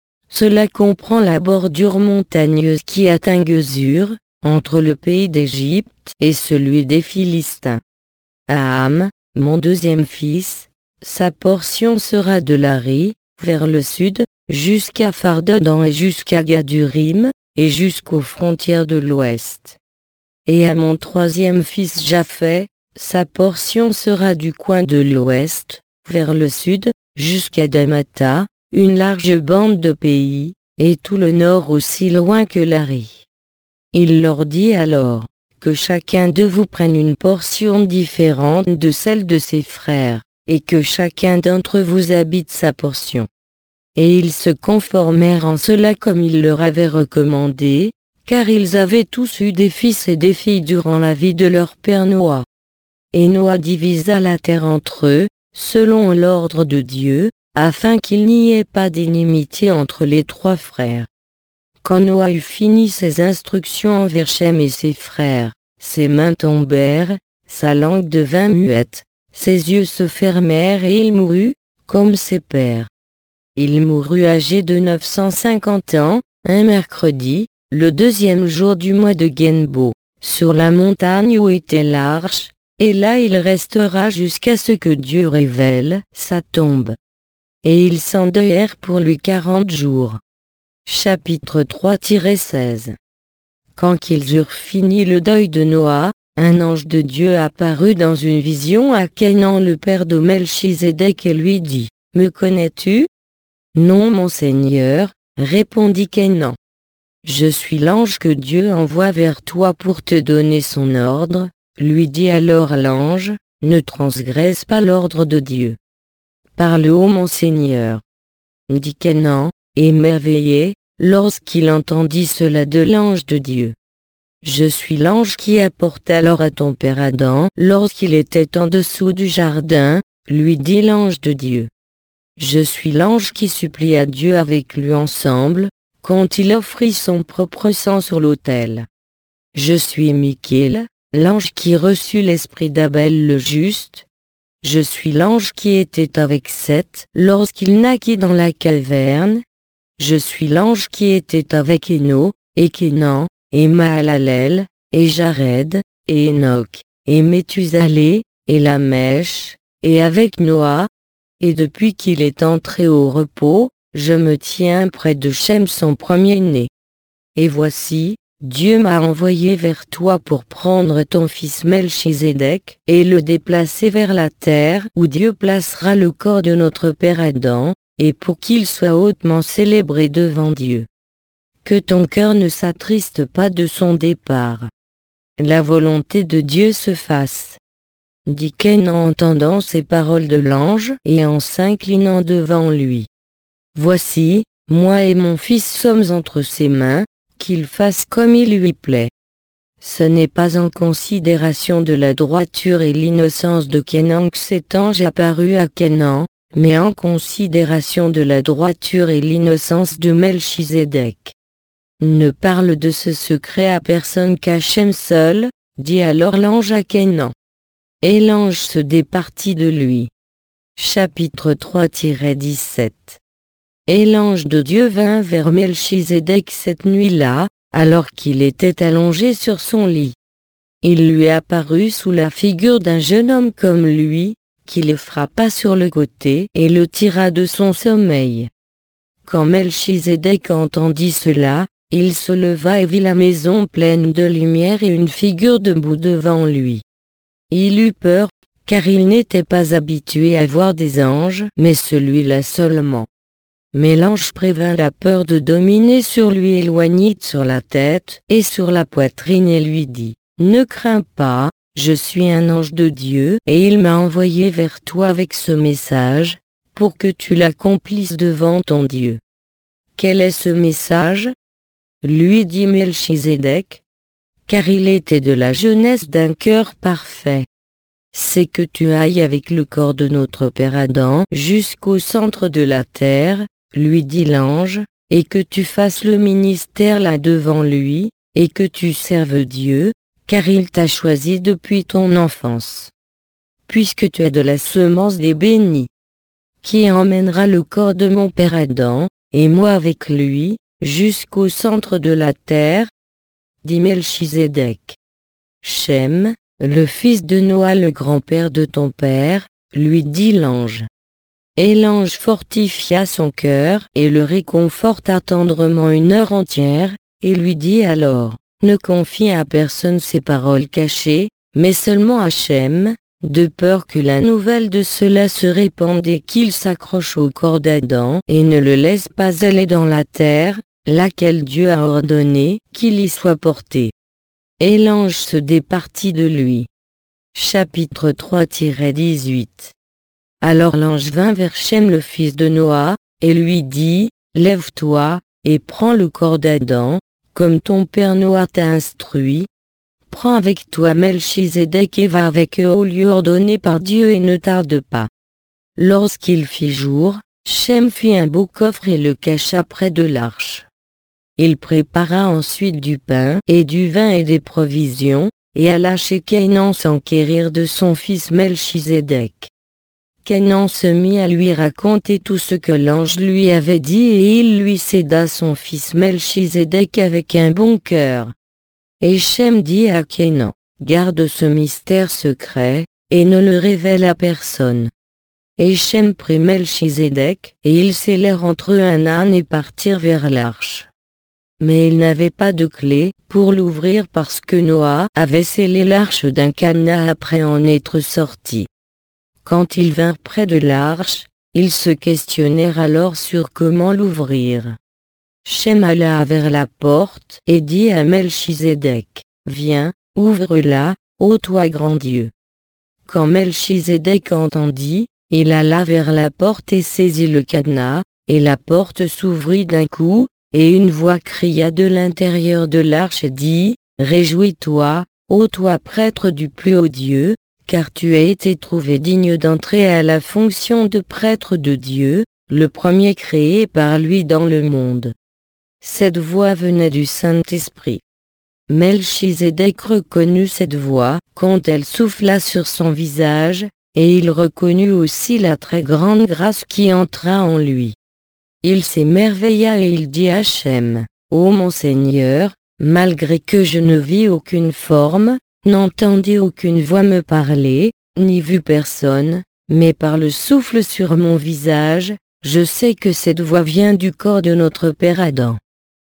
Cela comprend la bordure montagneuse qui atteint Gezur, entre le pays d'Égypte et celui des Philistins. Aham, mon deuxième fils, sa portion sera de l'Ari, vers le sud, jusqu'à Phardedan et jusqu'à Gadurim, et jusqu'aux frontières de l'ouest. Et à mon troisième fils Japheth, sa portion sera du coin de l'ouest, vers le sud, jusqu'à Damata, une large bande de pays, et tout le nord aussi loin que l'Ari. Il leur dit alors, que chacun de vous prenne une portion différente de celle de ses frères, et que chacun d'entre vous habite sa portion. Et ils se conformèrent en cela comme il leur avait recommandé, car ils avaient tous eu des fils et des filles durant la vie de leur père Noah. Et Noah divisa la terre entre eux, selon l'ordre de Dieu, afin qu'il n'y ait pas d'inimitié entre les trois frères. Quand Noah eut fini ses instructions envers Shem et ses frères, ses mains tombèrent, sa langue devint muette, ses yeux se fermèrent et il mourut, comme ses pères. Il mourut âgé de neuf cent cinquante ans, un mercredi, le deuxième jour du mois de Genbo, sur la montagne où était l'arche, et là il restera jusqu'à ce que Dieu révèle sa tombe. Et ils s'endeuillèrent pour lui quarante jours. Chapitre trois seize. Quand qu'ils eurent fini le deuil de Noah, un ange de Dieu apparut dans une vision à Kénan le père de Melchizedek et lui dit, « Me connais-tu » ? « Non mon Seigneur, répondit Kénan. Je suis l'ange que Dieu envoie vers toi pour te donner son ordre, lui dit alors l'ange, ne transgresse pas l'ordre de Dieu. Parle haut mon Seigneur. Dit Kénan, émerveillé, lorsqu'il entendit cela de l'ange de Dieu. Je suis l'ange qui apporte alors à ton père Adam, lorsqu'il était en dessous du jardin, lui dit l'ange de Dieu. je suis l'ange qui supplia Dieu avec lui ensemble, quand il offrit son propre sang sur l'autel. Je suis Michael, l'ange qui reçut l'esprit d'Abel le juste. Je suis l'ange qui était avec Seth lorsqu'il naquit dans la caverne. Je suis l'ange qui était avec Héno, et Kénan, et Mahalalel, et Jared, et Enoch, et Méthusaleh, et Lamèche, et avec Noah. Et depuis qu'il est entré au repos, je me tiens près de Shem son premier-né. Et voici, Dieu m'a envoyé vers toi pour prendre ton fils Melchisédek et le déplacer vers la terre où Dieu placera le corps de notre père Adam, et pour qu'il soit hautement célébré devant Dieu. Que ton cœur ne s'attriste pas de son départ. La volonté de Dieu se fasse. Dit Caïn en entendant ces paroles de l'ange et en s'inclinant devant lui. Voici, moi et mon fils sommes entre ses mains, qu'il fasse comme il lui plaît. Ce n'est pas en considération de la droiture et l'innocence de Kénan que cet ange apparut à Kénan, mais en considération de la droiture et l'innocence de Melchisédek. Ne parle de ce secret à personne qu'à Shem seul, dit alors l'ange à Kénan. Et l'ange se départit de lui. Chapitre trois dix-sept. Et l'ange de Dieu vint vers Melchisédek cette nuit-là, alors qu'il était allongé sur son lit. Il lui apparut sous la figure d'un jeune homme comme lui, qui le frappa sur le côté et le tira de son sommeil. Quand Melchisédek entendit cela, il se leva et vit la maison pleine de lumière et une figure debout devant lui. Il eut peur, car il n'était pas habitué à voir des anges, mais celui-là seulement. Mais l'ange prévint la peur de dominer sur lui éloignée sur la tête et sur la poitrine et lui dit, « Ne crains pas, je suis un ange de Dieu et il m'a envoyé vers toi avec ce message, pour que tu l'accomplisses devant ton Dieu. » Quel est ce message? Lui dit Melchisédek. Car il était de la jeunesse d'un cœur parfait. C'est que tu ailles avec le corps de notre père Adam jusqu'au centre de la terre, lui dit l'ange, et que tu fasses le ministère là devant lui, et que tu serves Dieu, car il t'a choisi depuis ton enfance. Puisque tu es de la semence des bénis, qui emmènera le corps de mon père Adam, et moi avec lui, jusqu'au centre de la terre, dit Melchisédek. Shem, le fils de Noah le grand-père de ton père, lui dit l'ange. Et l'ange fortifia son cœur et le réconforta tendrement une heure entière, et lui dit alors, ne confie à personne ces paroles cachées, mais seulement à Shem, de peur que la nouvelle de cela se répande et qu'il s'accroche au corps d'Adam et ne le laisse pas aller dans la terre, laquelle Dieu a ordonné qu'il y soit porté. Et l'ange se départit de lui. Chapitre trois dix-huit. Alors l'ange vint vers Shem le fils de Noah, et lui dit, lève-toi, et prends le corps d'Adam, comme ton père Noah t'a instruit. Prends avec toi Melchisédek et va avec eux au lieu ordonné par Dieu et ne tarde pas. Lorsqu'il fit jour, Shem fit un beau coffre et le cacha près de l'arche. Il prépara ensuite du pain et du vin et des provisions, et alla chez Kénan s'enquérir de son fils Melchisédek. Kénan se mit à lui raconter tout ce que l'ange lui avait dit et il lui céda son fils Melchisédek avec un bon cœur. Et Shem dit à Kénan, garde ce mystère secret, et ne le révèle à personne. Et Shem prit Melchisédek, et ils scellèrent entre eux un âne et partirent vers l'arche. Mais il n'avait pas de clé pour l'ouvrir parce que Noah avait scellé l'arche d'un cadenas après en être sorti. Quand ils vinrent près de l'arche, ils se questionnèrent alors sur comment l'ouvrir. Shem alla vers la porte et dit à Melchisédek, viens, ouvre-la, ô toi grand Dieu. Quand Melchisédek entendit, il alla vers la porte et saisit le cadenas, et la porte s'ouvrit d'un coup, et une voix cria de l'intérieur de l'arche et dit, réjouis-toi, ô toi prêtre du plus haut Dieu, car tu as été trouvé digne d'entrer à la fonction de prêtre de Dieu, le premier créé par lui dans le monde. » Cette voix venait du Saint-Esprit. Melchizedek reconnut cette voix quand elle souffla sur son visage, et il reconnut aussi la très grande grâce qui entra en lui. Il s'émerveilla et il dit à Hachem, « Ô mon Seigneur, malgré que je ne vis aucune forme, n'entendis aucune voix me parler, ni vu personne, mais par le souffle sur mon visage, je sais que cette voix vient du corps de notre père Adam. »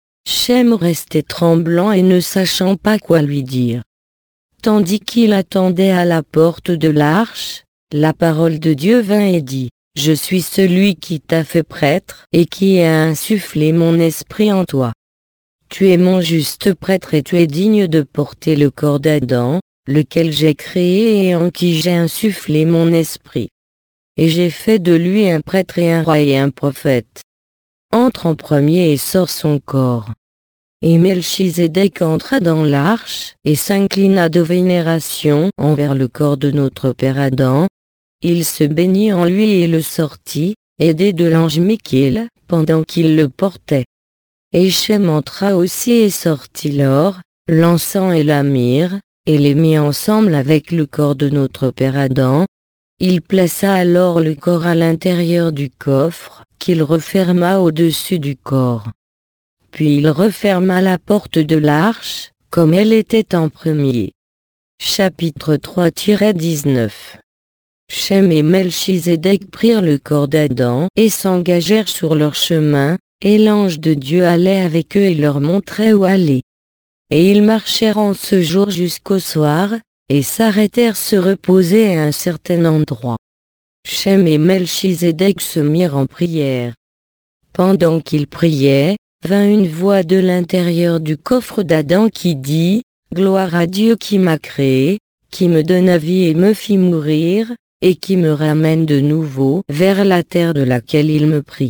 Shem restait tremblant et ne sachant pas quoi lui dire. Tandis qu'il attendait à la porte de l'arche, la parole de Dieu vint et dit, « Je suis celui qui t'a fait prêtre et qui a insufflé mon esprit en toi. Tu es mon juste prêtre et tu es digne de porter le corps d'Adam, lequel j'ai créé et en qui j'ai insufflé mon esprit. Et j'ai fait de lui un prêtre et un roi et un prophète. Entre en premier et sors son corps. » Et Melchizedek entra dans l'arche et s'inclina de vénération envers le corps de notre père Adam. Il se baignit en lui et le sortit, aidé de l'ange Michael, pendant qu'il le portait. Et Shem entra aussi et sortit l'or, l'encens et la myrrhe, et les mit ensemble avec le corps de notre père Adam. Il plaça alors le corps à l'intérieur du coffre, qu'il referma au-dessus du corps. Puis il referma la porte de l'arche, comme elle était en premier. Chapitre trois dix-neuf. Shem et Melchizedek prirent le corps d'Adam et s'engagèrent sur leur chemin, et l'ange de Dieu allait avec eux et leur montrait où aller. Et ils marchèrent en ce jour jusqu'au soir, et s'arrêtèrent se reposer à un certain endroit. Shem et Melchizedek se mirent en prière. Pendant qu'ils priaient, vint une voix de l'intérieur du coffre d'Adam qui dit, « Gloire à Dieu qui m'a créé, qui me donna vie et me fit mourir, et qui me ramène de nouveau vers la terre de laquelle il me prit.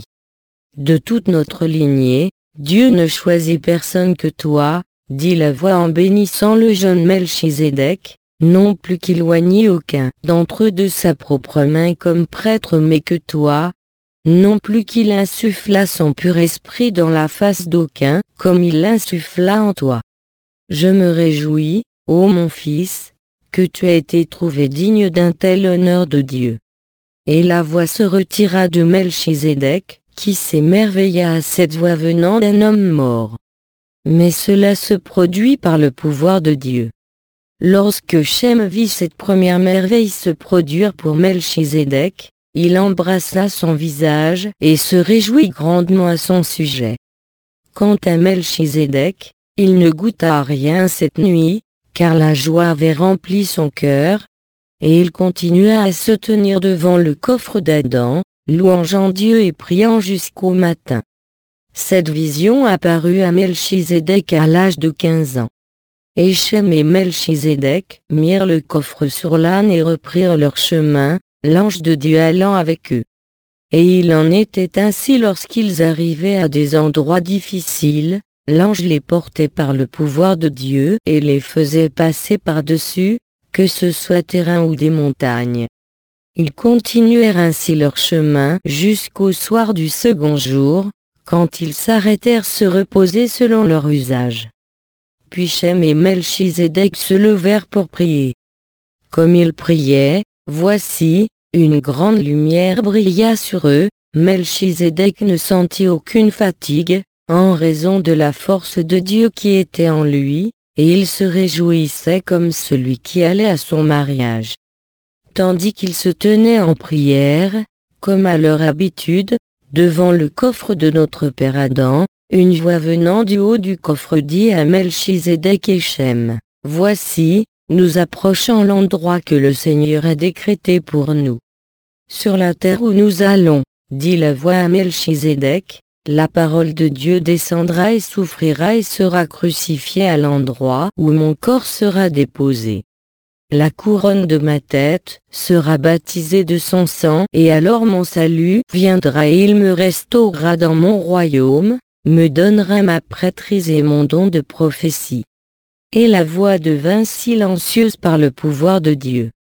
De toute notre lignée, Dieu ne choisit personne que toi, dit la voix en bénissant le jeune Melchizedek, non plus qu'il oignit aucun d'entre eux de sa propre main comme prêtre mais que toi, non plus qu'il insuffla son pur esprit dans la face d'aucun, comme il l'insuffla en toi. Je me réjouis, ô mon fils, que tu aies été trouvé digne d'un tel honneur de Dieu. » Et la voix se retira de Melchizedek, qui s'émerveilla à cette voix venant d'un homme mort. Mais cela se produit par le pouvoir de Dieu. Lorsque Shem vit cette première merveille se produire pour Melchizedek, il embrassa son visage et se réjouit grandement à son sujet. Quant à Melchizedek, il ne goûta à rien cette nuit, car la joie avait rempli son cœur, et il continua à se tenir devant le coffre d'Adam, louangeant Dieu et priant jusqu'au matin. Cette vision apparut à Melchizedek à l'âge de quinze ans. Et Shem et Melchizedek mirent le coffre sur l'âne et reprirent leur chemin, l'ange de Dieu allant avec eux. Et il en était ainsi lorsqu'ils arrivaient à des endroits difficiles, l'ange les portait par le pouvoir de Dieu et les faisait passer par-dessus, que ce soit terrain ou des montagnes. Ils continuèrent ainsi leur chemin jusqu'au soir du second jour, quand ils s'arrêtèrent se reposer selon leur usage. Puis Shem et Melchizedek se levèrent pour prier. Comme ils priaient, voici, une grande lumière brilla sur eux. Melchizedek ne sentit aucune fatigue, en raison de la force de Dieu qui était en lui, et il se réjouissait comme celui qui allait à son mariage. Tandis qu'ils se tenaient en prière, comme à leur habitude, devant le coffre de notre père Adam, une voix venant du haut du coffre dit à Melchizedek et Shem, « Voici, nous approchons l'endroit que le Seigneur a décrété pour nous. Sur la terre où nous allons, dit la voix à Melchizedek, la parole de Dieu descendra et souffrira et sera crucifiée à l'endroit où mon corps sera déposé. La couronne de ma tête sera baptisée de son sang et alors mon salut viendra et il me restaurera dans mon royaume, me donnera ma prêtrise et mon don de prophétie. » Et la voix devint silencieuse par le pouvoir de Dieu.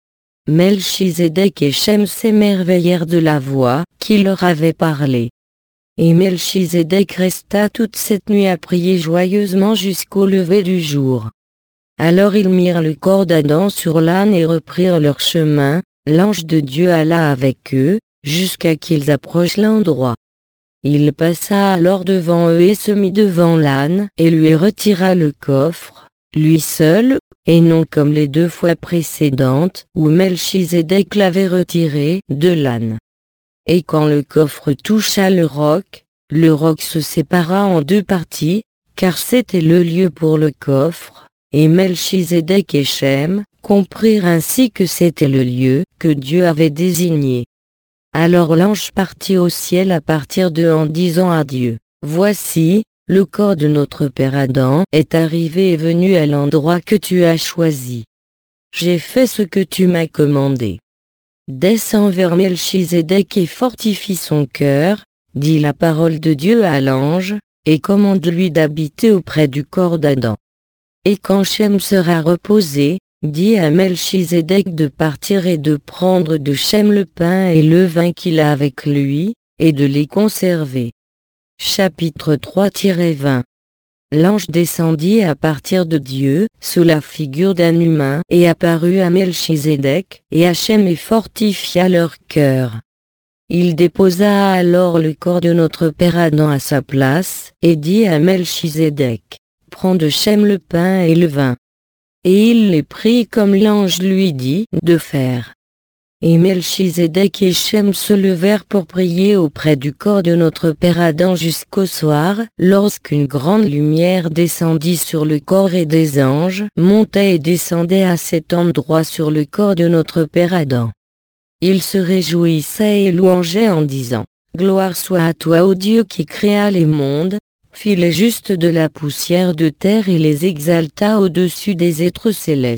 Melchizedek et Shem s'émerveillèrent de la voix qui leur avait parlé. Et Melchizedek resta toute cette nuit à prier joyeusement jusqu'au lever du jour. Alors ils mirent le corps d'Adam sur l'âne et reprirent leur chemin. L'ange de Dieu alla avec eux, jusqu'à qu'ils approchent l'endroit. Il passa alors devant eux et se mit devant l'âne et lui retira le coffre, lui seul, et non comme les deux fois précédentes où Melchizedek l'avait retiré de l'âne. Et quand le coffre toucha le roc, le roc se sépara en deux parties, car c'était le lieu pour le coffre, et Melchizedek et Shem comprirent ainsi que c'était le lieu que Dieu avait désigné. Alors l'ange partit au ciel à partir d'eux en disant à Dieu, « Voici, le corps de notre père Adam est arrivé et venu à l'endroit que tu as choisi. J'ai fait ce que tu m'as commandé. Descends vers Melchizedek et fortifie son cœur, dit la parole de Dieu à l'ange, et commande-lui d'habiter auprès du corps d'Adam. Et quand Shem sera reposé, dis à Melchizedek de partir et de prendre de Shem le pain et le vin qu'il a avec lui, et de les conserver. » Chapitre trois vingt. L'ange descendit à partir de Dieu, sous la figure d'un humain, et apparut à Melchizedek, et à Shem et fortifia leur cœur. Il déposa alors le corps de notre père Adam à sa place, et dit à Melchizedek, « Prends de Shem le pain et le vin. » Et il les prit comme l'ange lui dit de faire. Et Melchizedek et Shem se levèrent pour prier auprès du corps de notre père Adam jusqu'au soir, lorsqu'une grande lumière descendit sur le corps et des anges montaient et descendaient à cet endroit sur le corps de notre père Adam. Ils se réjouissaient et louangeaient en disant, « Gloire soit à toi, ô Dieu qui créa les mondes, fit les justes de la poussière de terre et les exalta au-dessus des êtres célestes. »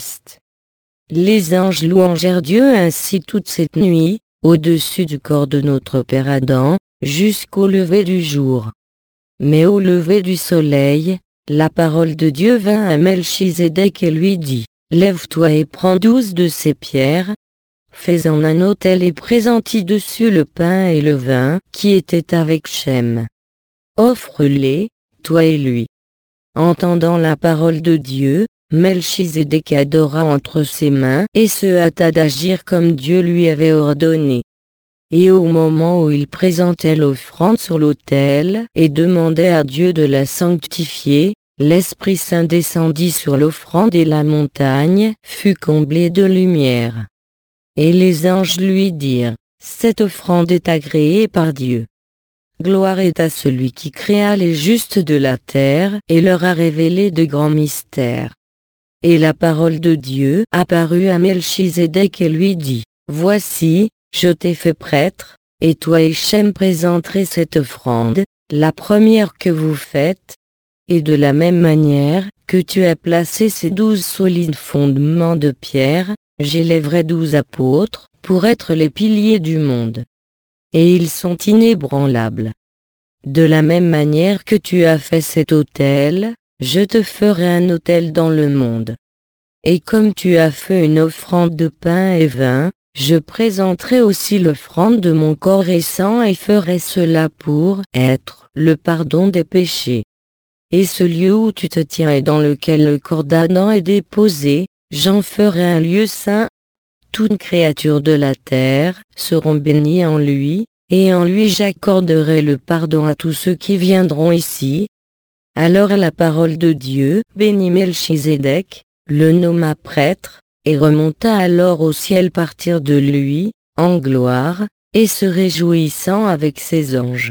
Les anges louangèrent Dieu ainsi toute cette nuit, au-dessus du corps de notre père Adam, jusqu'au lever du jour. Mais au lever du soleil, la parole de Dieu vint à Melchizedek et lui dit, « Lève-toi et prends douze de ces pierres, fais-en un autel et présente-y dessus le pain et le vin qui étaient avec Shem. Offre-les, toi et lui. » Entendant la parole de Dieu, Melchizedek adora entre ses mains et se hâta d'agir comme Dieu lui avait ordonné. Et au moment où il présentait l'offrande sur l'autel et demandait à Dieu de la sanctifier, l'Esprit Saint descendit sur l'offrande et la montagne fut comblée de lumière. Et les anges lui dirent, « Cette offrande est agréée par Dieu. Gloire est à celui qui créa les justes de la terre et leur a révélé de grands mystères. » Et la parole de Dieu apparut à Melchizedek et lui dit, « Voici, je t'ai fait prêtre, et toi et Shem présenterez cette offrande, la première que vous faites, et de la même manière que tu as placé ces douze solides fondements de pierre, j'élèverai douze apôtres, pour être les piliers du monde. Et ils sont inébranlables. De la même manière que tu as fait cet autel, je te ferai un autel dans le monde. Et comme tu as fait une offrande de pain et vin, je présenterai aussi l'offrande de mon corps et sang et ferai cela pour être le pardon des péchés. Et ce lieu où tu te tiens et dans lequel le corps d'Adam est déposé, j'en ferai un lieu saint. Toutes créatures de la terre seront bénies en lui, et en lui j'accorderai le pardon à tous ceux qui viendront ici. » Alors la parole de Dieu bénit Melchizedek, le nomma prêtre, et remonta alors au ciel partir de lui, en gloire, et se réjouissant avec ses anges.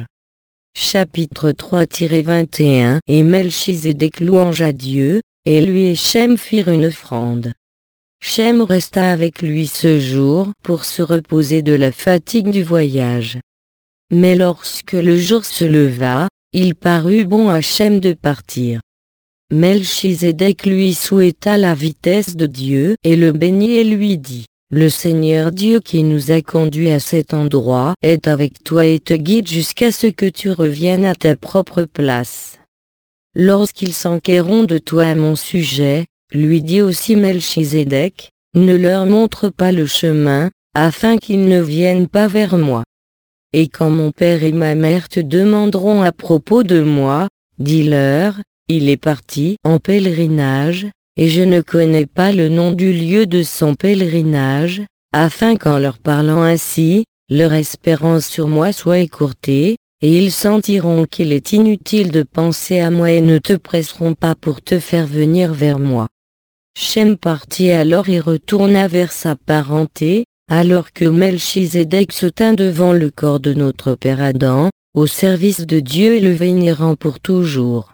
Chapitre trois vingt et un. Et Melchizedek louangea Dieu, et lui et Shem firent une offrande. Shem resta avec lui ce jour pour se reposer de la fatigue du voyage. Mais lorsque le jour se leva, il parut bon à Shem de partir. Melchizedek lui souhaita la vitesse de Dieu et le bénit et lui dit, « Le Seigneur Dieu qui nous a conduits à cet endroit est avec toi et te guide jusqu'à ce que tu reviennes à ta propre place. Lorsqu'ils s'enquerront de toi à mon sujet, lui dit aussi Melchizedek, ne leur montre pas le chemin, afin qu'ils ne viennent pas vers moi. Et quand mon père et ma mère te demanderont à propos de moi, dis-leur, il est parti en pèlerinage, et je ne connais pas le nom du lieu de son pèlerinage, afin qu'en leur parlant ainsi, leur espérance sur moi soit écourtée, et ils sentiront qu'il est inutile de penser à moi et ne te presseront pas pour te faire venir vers moi. Shem partit alors et retourna vers sa parenté, alors que Melchizedek se tint devant le corps de notre père Adam, au service de Dieu et le vénérant pour toujours.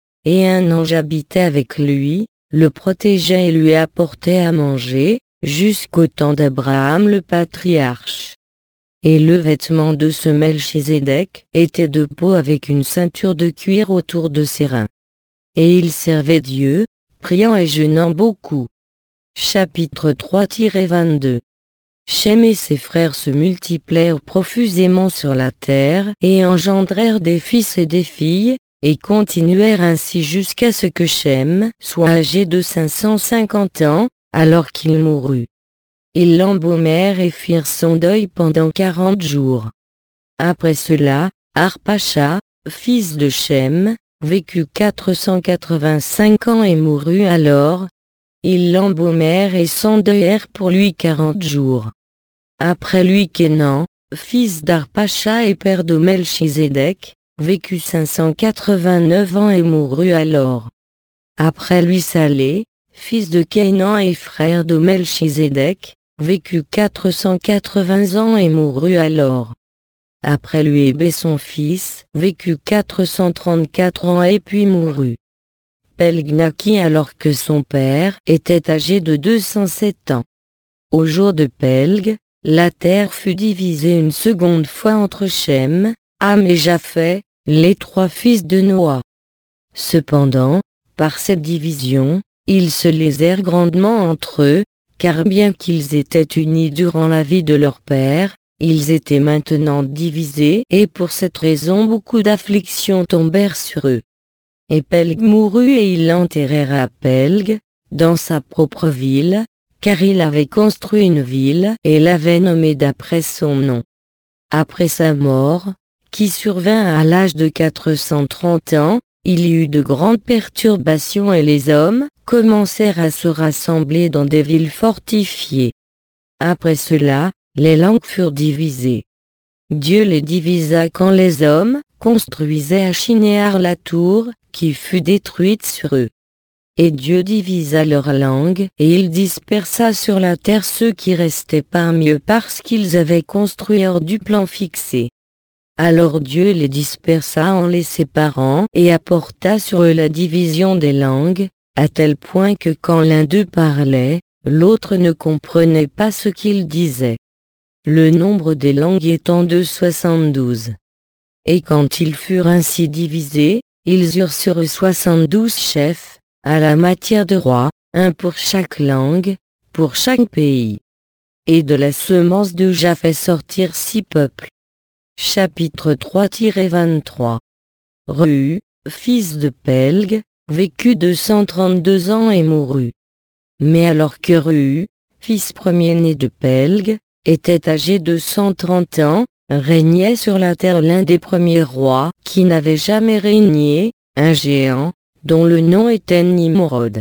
Et un ange habitait avec lui, le protégeait et lui apportait à manger, jusqu'au temps d'Abraham le patriarche. Et le vêtement de ce Melchizedek était de peau avec une ceinture de cuir autour de ses reins. Et il servait Dieu, priant et jeûnant beaucoup. Chapitre trois vingt-deux. Shem et ses frères se multiplièrent profusément sur la terre et engendrèrent des fils et des filles, et continuèrent ainsi jusqu'à ce que Shem soit âgé de cinq cent cinquante ans, alors qu'il mourut. Ils l'embaumèrent et firent son deuil pendant quarante jours. Après cela, Arpacha, fils de Shem, vécut quatre cent quatre-vingt-cinq ans et mourut alors. Ils l'embaumèrent et s'endeuillèrent pour lui quarante jours. Après lui Kénan, fils d'Arpacha et père de Melchizedek, vécut cinq cent quatre-vingt-neuf ans et mourut alors. Après lui Salé, fils de Kénan et frère de Melchizedek, vécut quatre cent quatre-vingts ans et mourut alors. Après lui Ébé son fils, vécut quatre cent trente-quatre ans et puis mourut. Pelg naquit alors que son père était âgé de deux cent sept ans. Au jour de Pelg, la terre fut divisée une seconde fois entre Shem, Ham et Japheth, les trois fils de Noah. Cependant, par cette division, ils se lésèrent grandement entre eux, car bien qu'ils étaient unis durant la vie de leur père, ils étaient maintenant divisés et pour cette raison beaucoup d'afflictions tombèrent sur eux. Et Pelg mourut et ils l'enterrèrent à Pelg, dans sa propre ville, car il avait construit une ville et l'avait nommée d'après son nom. Après sa mort, qui survint à l'âge de quatre cent trente ans, il y eut de grandes perturbations et les hommes commencèrent à se rassembler dans des villes fortifiées. Après cela, les langues furent divisées. Dieu les divisa quand les hommes construisaient à Shinéar la tour, qui fut détruite sur eux. Et Dieu divisa leur langue, et il dispersa sur la terre ceux qui restaient parmi eux parce qu'ils avaient construit hors du plan fixé. Alors Dieu les dispersa en les séparant et apporta sur eux la division des langues, à tel point que quand l'un d'eux parlait, l'autre ne comprenait pas ce qu'il disait. Le nombre des langues étant de soixante-douze. Et quand ils furent ainsi divisés, ils eurent sur eux soixante-douze chefs, à la matière de roi, un pour chaque langue, pour chaque pays. Et de la semence de Japheth sortirent six peuples. Chapitre trois vingt-trois. Reu, fils de Pelg, vécut deux cent trente-deux ans et mourut. Mais alors que Reu, fils premier-né de Pelg, était âgé de cent trente ans, régnait sur la terre l'un des premiers rois qui n'avait jamais régné, un géant, dont le nom était Nimrod.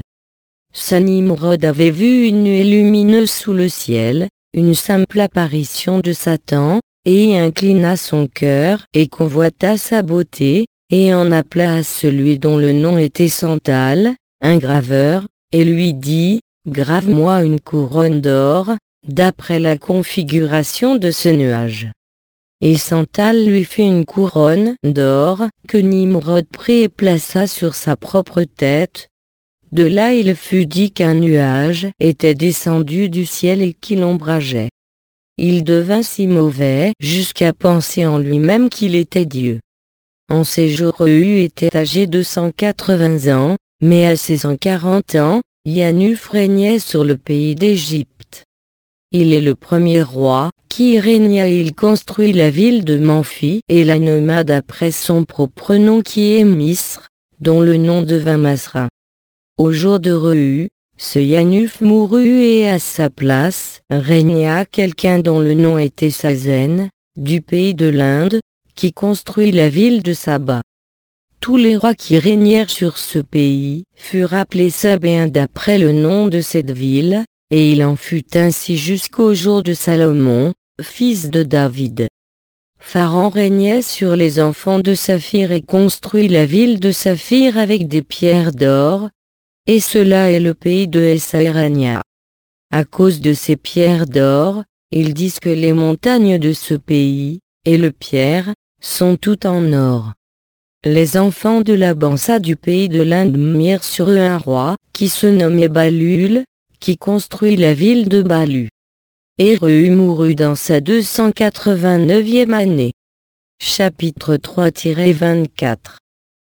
Ce Nimrod avait vu une nuée lumineuse sous le ciel, une simple apparition de Satan, et y inclina son cœur et convoita sa beauté, et en appela à celui dont le nom était Santal, un graveur, et lui dit, « Grave-moi une couronne d'or, d'après la configuration de ce nuage. » Et Santal lui fit une couronne d'or, que Nimrod prit et plaça sur sa propre tête. De là il fut dit qu'un nuage était descendu du ciel et qui l'ombrageait. Il devint si mauvais jusqu'à penser en lui-même qu'il était Dieu. En ces jours Reu était âgé de cent quatre-vingts ans, mais à ses cent quarante ans, Yanuf régnait sur le pays d'Égypte. Il est le premier roi qui régna et il construit la ville de Memphis et la nomma d'après son propre nom qui est Misr, dont le nom devint Masra. Au jour de Reu, ce Yanuf mourut et à sa place régna quelqu'un dont le nom était Sazen, du pays de l'Inde, qui construit la ville de Saba. Tous les rois qui régnèrent sur ce pays furent appelés Sabéens d'après le nom de cette ville, et il en fut ainsi jusqu'au jour de Salomon, fils de David. Pharaon régnait sur les enfants de Saphir et construit la ville de Saphir avec des pierres d'or, et cela est le pays de Essaïrania. À cause de ces pierres d'or, ils disent que les montagnes de ce pays, et le pierre, sont toutes en or. Les enfants de la Bansa du pays de l'Inde mirent sur eux un roi, qui se nommait Balul, qui construit la ville de Balu. Éreu mourut dans sa deux cent quatre-vingt-neuvième année. Chapitre trois vingt-quatre.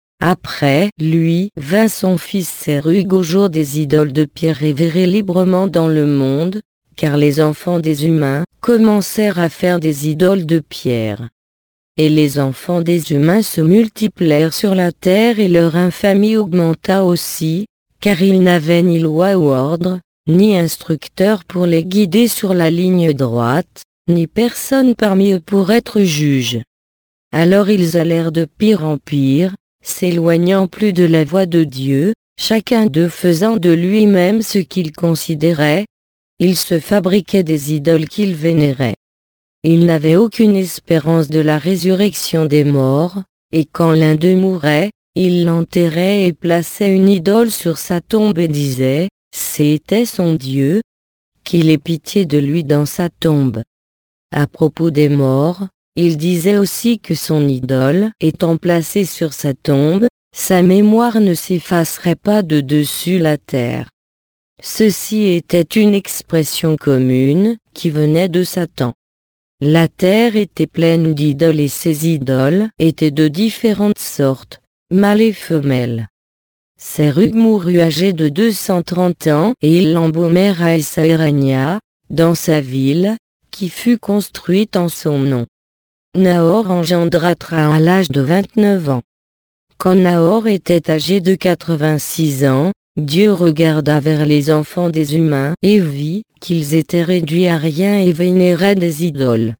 Après lui vint son fils Sérug au jour des idoles de pierre révérées librement dans le monde, car les enfants des humains commencèrent à faire des idoles de pierre. Et les enfants des humains se multiplièrent sur la terre et leur infamie augmenta aussi, car ils n'avaient ni loi ou ordre, ni instructeur pour les guider sur la ligne droite, ni personne parmi eux pour être juge. Alors ils allèrent de pire en pire, s'éloignant plus de la voie de Dieu, chacun d'eux faisant de lui-même ce qu'il considérait. Ils se fabriquaient des idoles qu'ils vénéraient. Ils n'avaient aucune espérance de la résurrection des morts, et quand l'un d'eux mourait, ils l'enterraient et plaçaient une idole sur sa tombe et disaient, c'était son Dieu, qu'il ait pitié de lui dans sa tombe. À propos des morts, il disait aussi que son idole étant placée sur sa tombe, sa mémoire ne s'effacerait pas de dessus la terre. Ceci était une expression commune, qui venait de Satan. La terre était pleine d'idoles et ces idoles étaient de différentes sortes, mâles et femelles. Sérug mourut âgé de deux cent trente ans et ils l'embaumèrent à Essaïrania, dans sa ville, qui fut construite en son nom. Nahor engendra Tra à l'âge de vingt-neuf ans. Quand Nahor était âgé de quatre-vingt-six ans, Dieu regarda vers les enfants des humains et vit qu'ils étaient réduits à rien et vénéraient des idoles.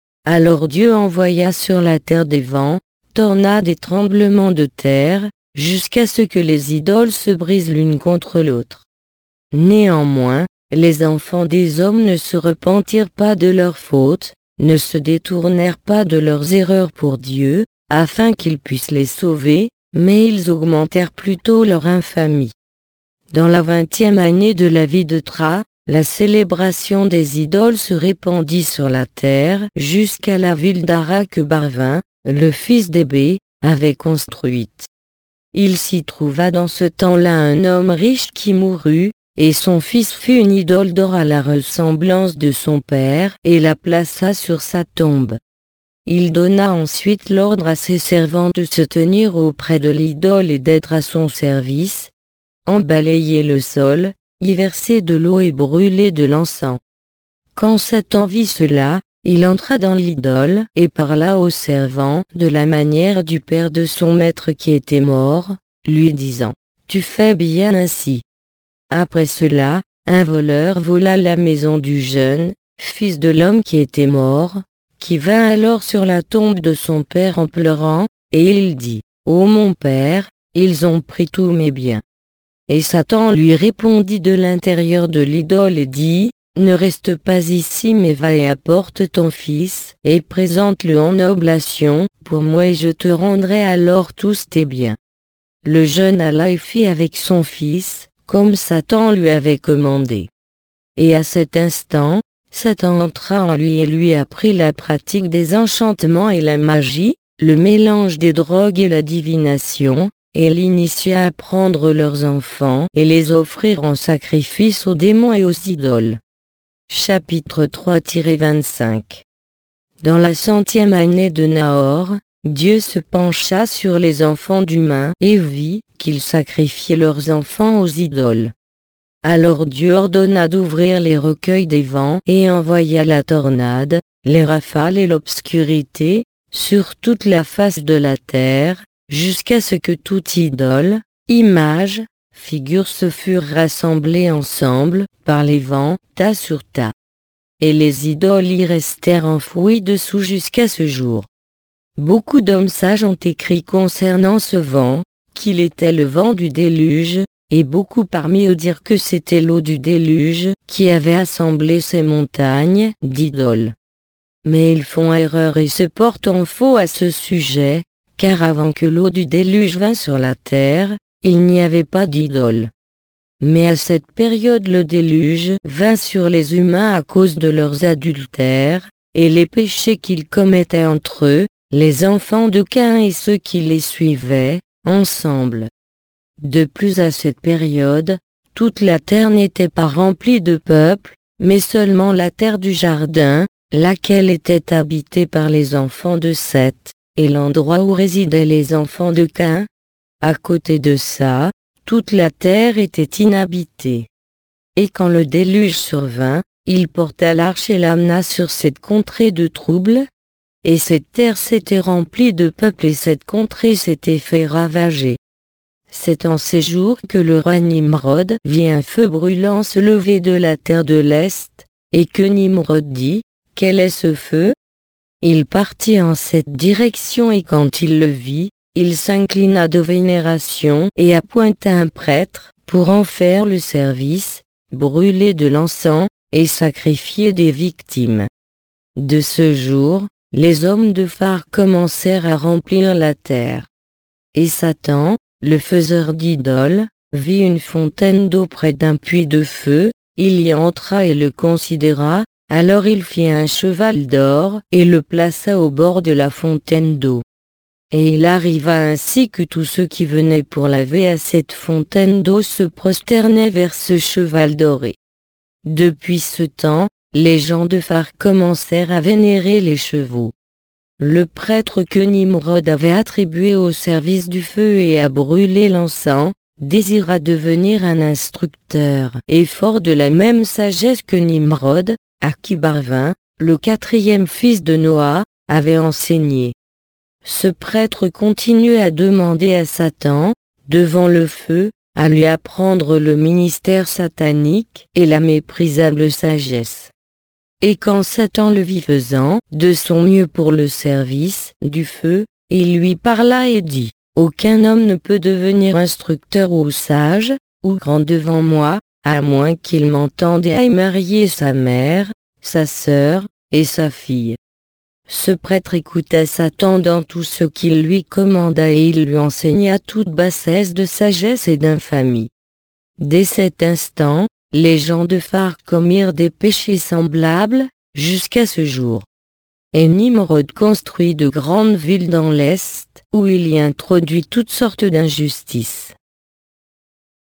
Alors Dieu envoya sur la terre des vents, tornades et tremblements de terre, jusqu'à ce que les idoles se brisent l'une contre l'autre. Néanmoins, les enfants des hommes ne se repentirent pas de leurs fautes, ne se détournèrent pas de leurs erreurs pour Dieu, afin qu'il puisse les sauver, mais ils augmentèrent plutôt leur infamie. Dans la vingtième année de la vie de Tra, la célébration des idoles se répandit sur la terre jusqu'à la ville d'Ara que Barvin, le fils d'Hébé, avait construite. Il s'y trouva dans ce temps-là un homme riche qui mourut, et son fils fut une idole d'or à la ressemblance de son père et la plaça sur sa tombe. Il donna ensuite l'ordre à ses servants de se tenir auprès de l'idole et d'être à son service, en balayer le sol, y verser de l'eau et brûler de l'encens. Quand Satan vit cela, il entra dans l'idole et parla au servant de la manière du père de son maître qui était mort, lui disant, « Tu fais bien ainsi. » Après cela, un voleur vola la maison du jeune, fils de l'homme qui était mort, qui vint alors sur la tombe de son père en pleurant, et il dit, « Ô mon père, ils ont pris tous mes biens. » Et Satan lui répondit de l'intérieur de l'idole et dit, « Ne reste pas ici mais va et apporte ton fils, et présente-le en oblation pour moi et je te rendrai alors tous tes biens. » Le jeune alla et fit avec son fils, comme Satan lui avait commandé. Et à cet instant, Satan entra en lui et lui apprit la pratique des enchantements et la magie, le mélange des drogues et la divination, et l'initia à prendre leurs enfants et les offrir en sacrifice aux démons et aux idoles. Chapitre trois vingt-cinq. Dans la centième année de Nahor, Dieu se pencha sur les enfants d'humains et vit qu'ils sacrifiaient leurs enfants aux idoles. Alors Dieu ordonna d'ouvrir les recueils des vents et envoya la tornade, les rafales et l'obscurité, sur toute la face de la terre, jusqu'à ce que toute idole, image, figures se furent rassemblées ensemble, par les vents, tas sur tas. Et les idoles y restèrent enfouies dessous jusqu'à ce jour. Beaucoup d'hommes sages ont écrit concernant ce vent, qu'il était le vent du déluge, et beaucoup parmi eux dirent que c'était l'eau du déluge qui avait assemblé ces montagnes d'idoles. Mais ils font erreur et se portent en faux à ce sujet, car avant que l'eau du déluge vînt sur la terre, il n'y avait pas d'idoles. Mais à cette période le déluge vint sur les humains à cause de leurs adultères, et les péchés qu'ils commettaient entre eux, les enfants de Caïn et ceux qui les suivaient, ensemble. De plus à cette période, toute la terre n'était pas remplie de peuple, mais seulement la terre du jardin, laquelle était habitée par les enfants de Seth, et l'endroit où résidaient les enfants de Caïn. À côté de ça, toute la terre était inhabitée. Et quand le déluge survint, il porta l'arche et l'amena sur cette contrée de trouble, et cette terre s'était remplie de peuple et cette contrée s'était fait ravager. C'est en ces jours que le roi Nimrod vit un feu brûlant se lever de la terre de l'Est, et que Nimrod dit, « Quel est ce feu ?» Il partit en cette direction et quand il le vit, il s'inclina de vénération et appointa un prêtre pour en faire le service, brûler de l'encens et sacrifier des victimes. De ce jour, les hommes de phare commencèrent à remplir la terre. Et Satan, le faiseur d'idoles, vit une fontaine d'eau près d'un puits de feu, il y entra et le considéra, alors il fit un cheval d'or et le plaça au bord de la fontaine d'eau. Et il arriva ainsi que tous ceux qui venaient pour laver à cette fontaine d'eau se prosternaient vers ce cheval doré. Depuis ce temps, les gens de phare commencèrent à vénérer les chevaux. Le prêtre que Nimrod avait attribué au service du feu et à brûler l'encens, désira devenir un instructeur et fort de la même sagesse que Nimrod, à qui Barvin, le quatrième fils de Noah, avait enseigné. Ce prêtre continuait à demander à Satan, devant le feu, à lui apprendre le ministère satanique et la méprisable sagesse. Et quand Satan le vit faisant de son mieux pour le service du feu, il lui parla et dit, « Aucun homme ne peut devenir instructeur ou sage, ou grand devant moi, à moins qu'il m'entende et aille marier sa mère, sa sœur, et sa fille. » Ce prêtre écouta Satan dans tout ce qu'il lui commanda et il lui enseigna toute bassesse de sagesse et d'infamie. Dès cet instant, les gens de phare commirent des péchés semblables, jusqu'à ce jour. Et Nimrod construit de grandes villes dans l'Est, où il y introduit toutes sortes d'injustices.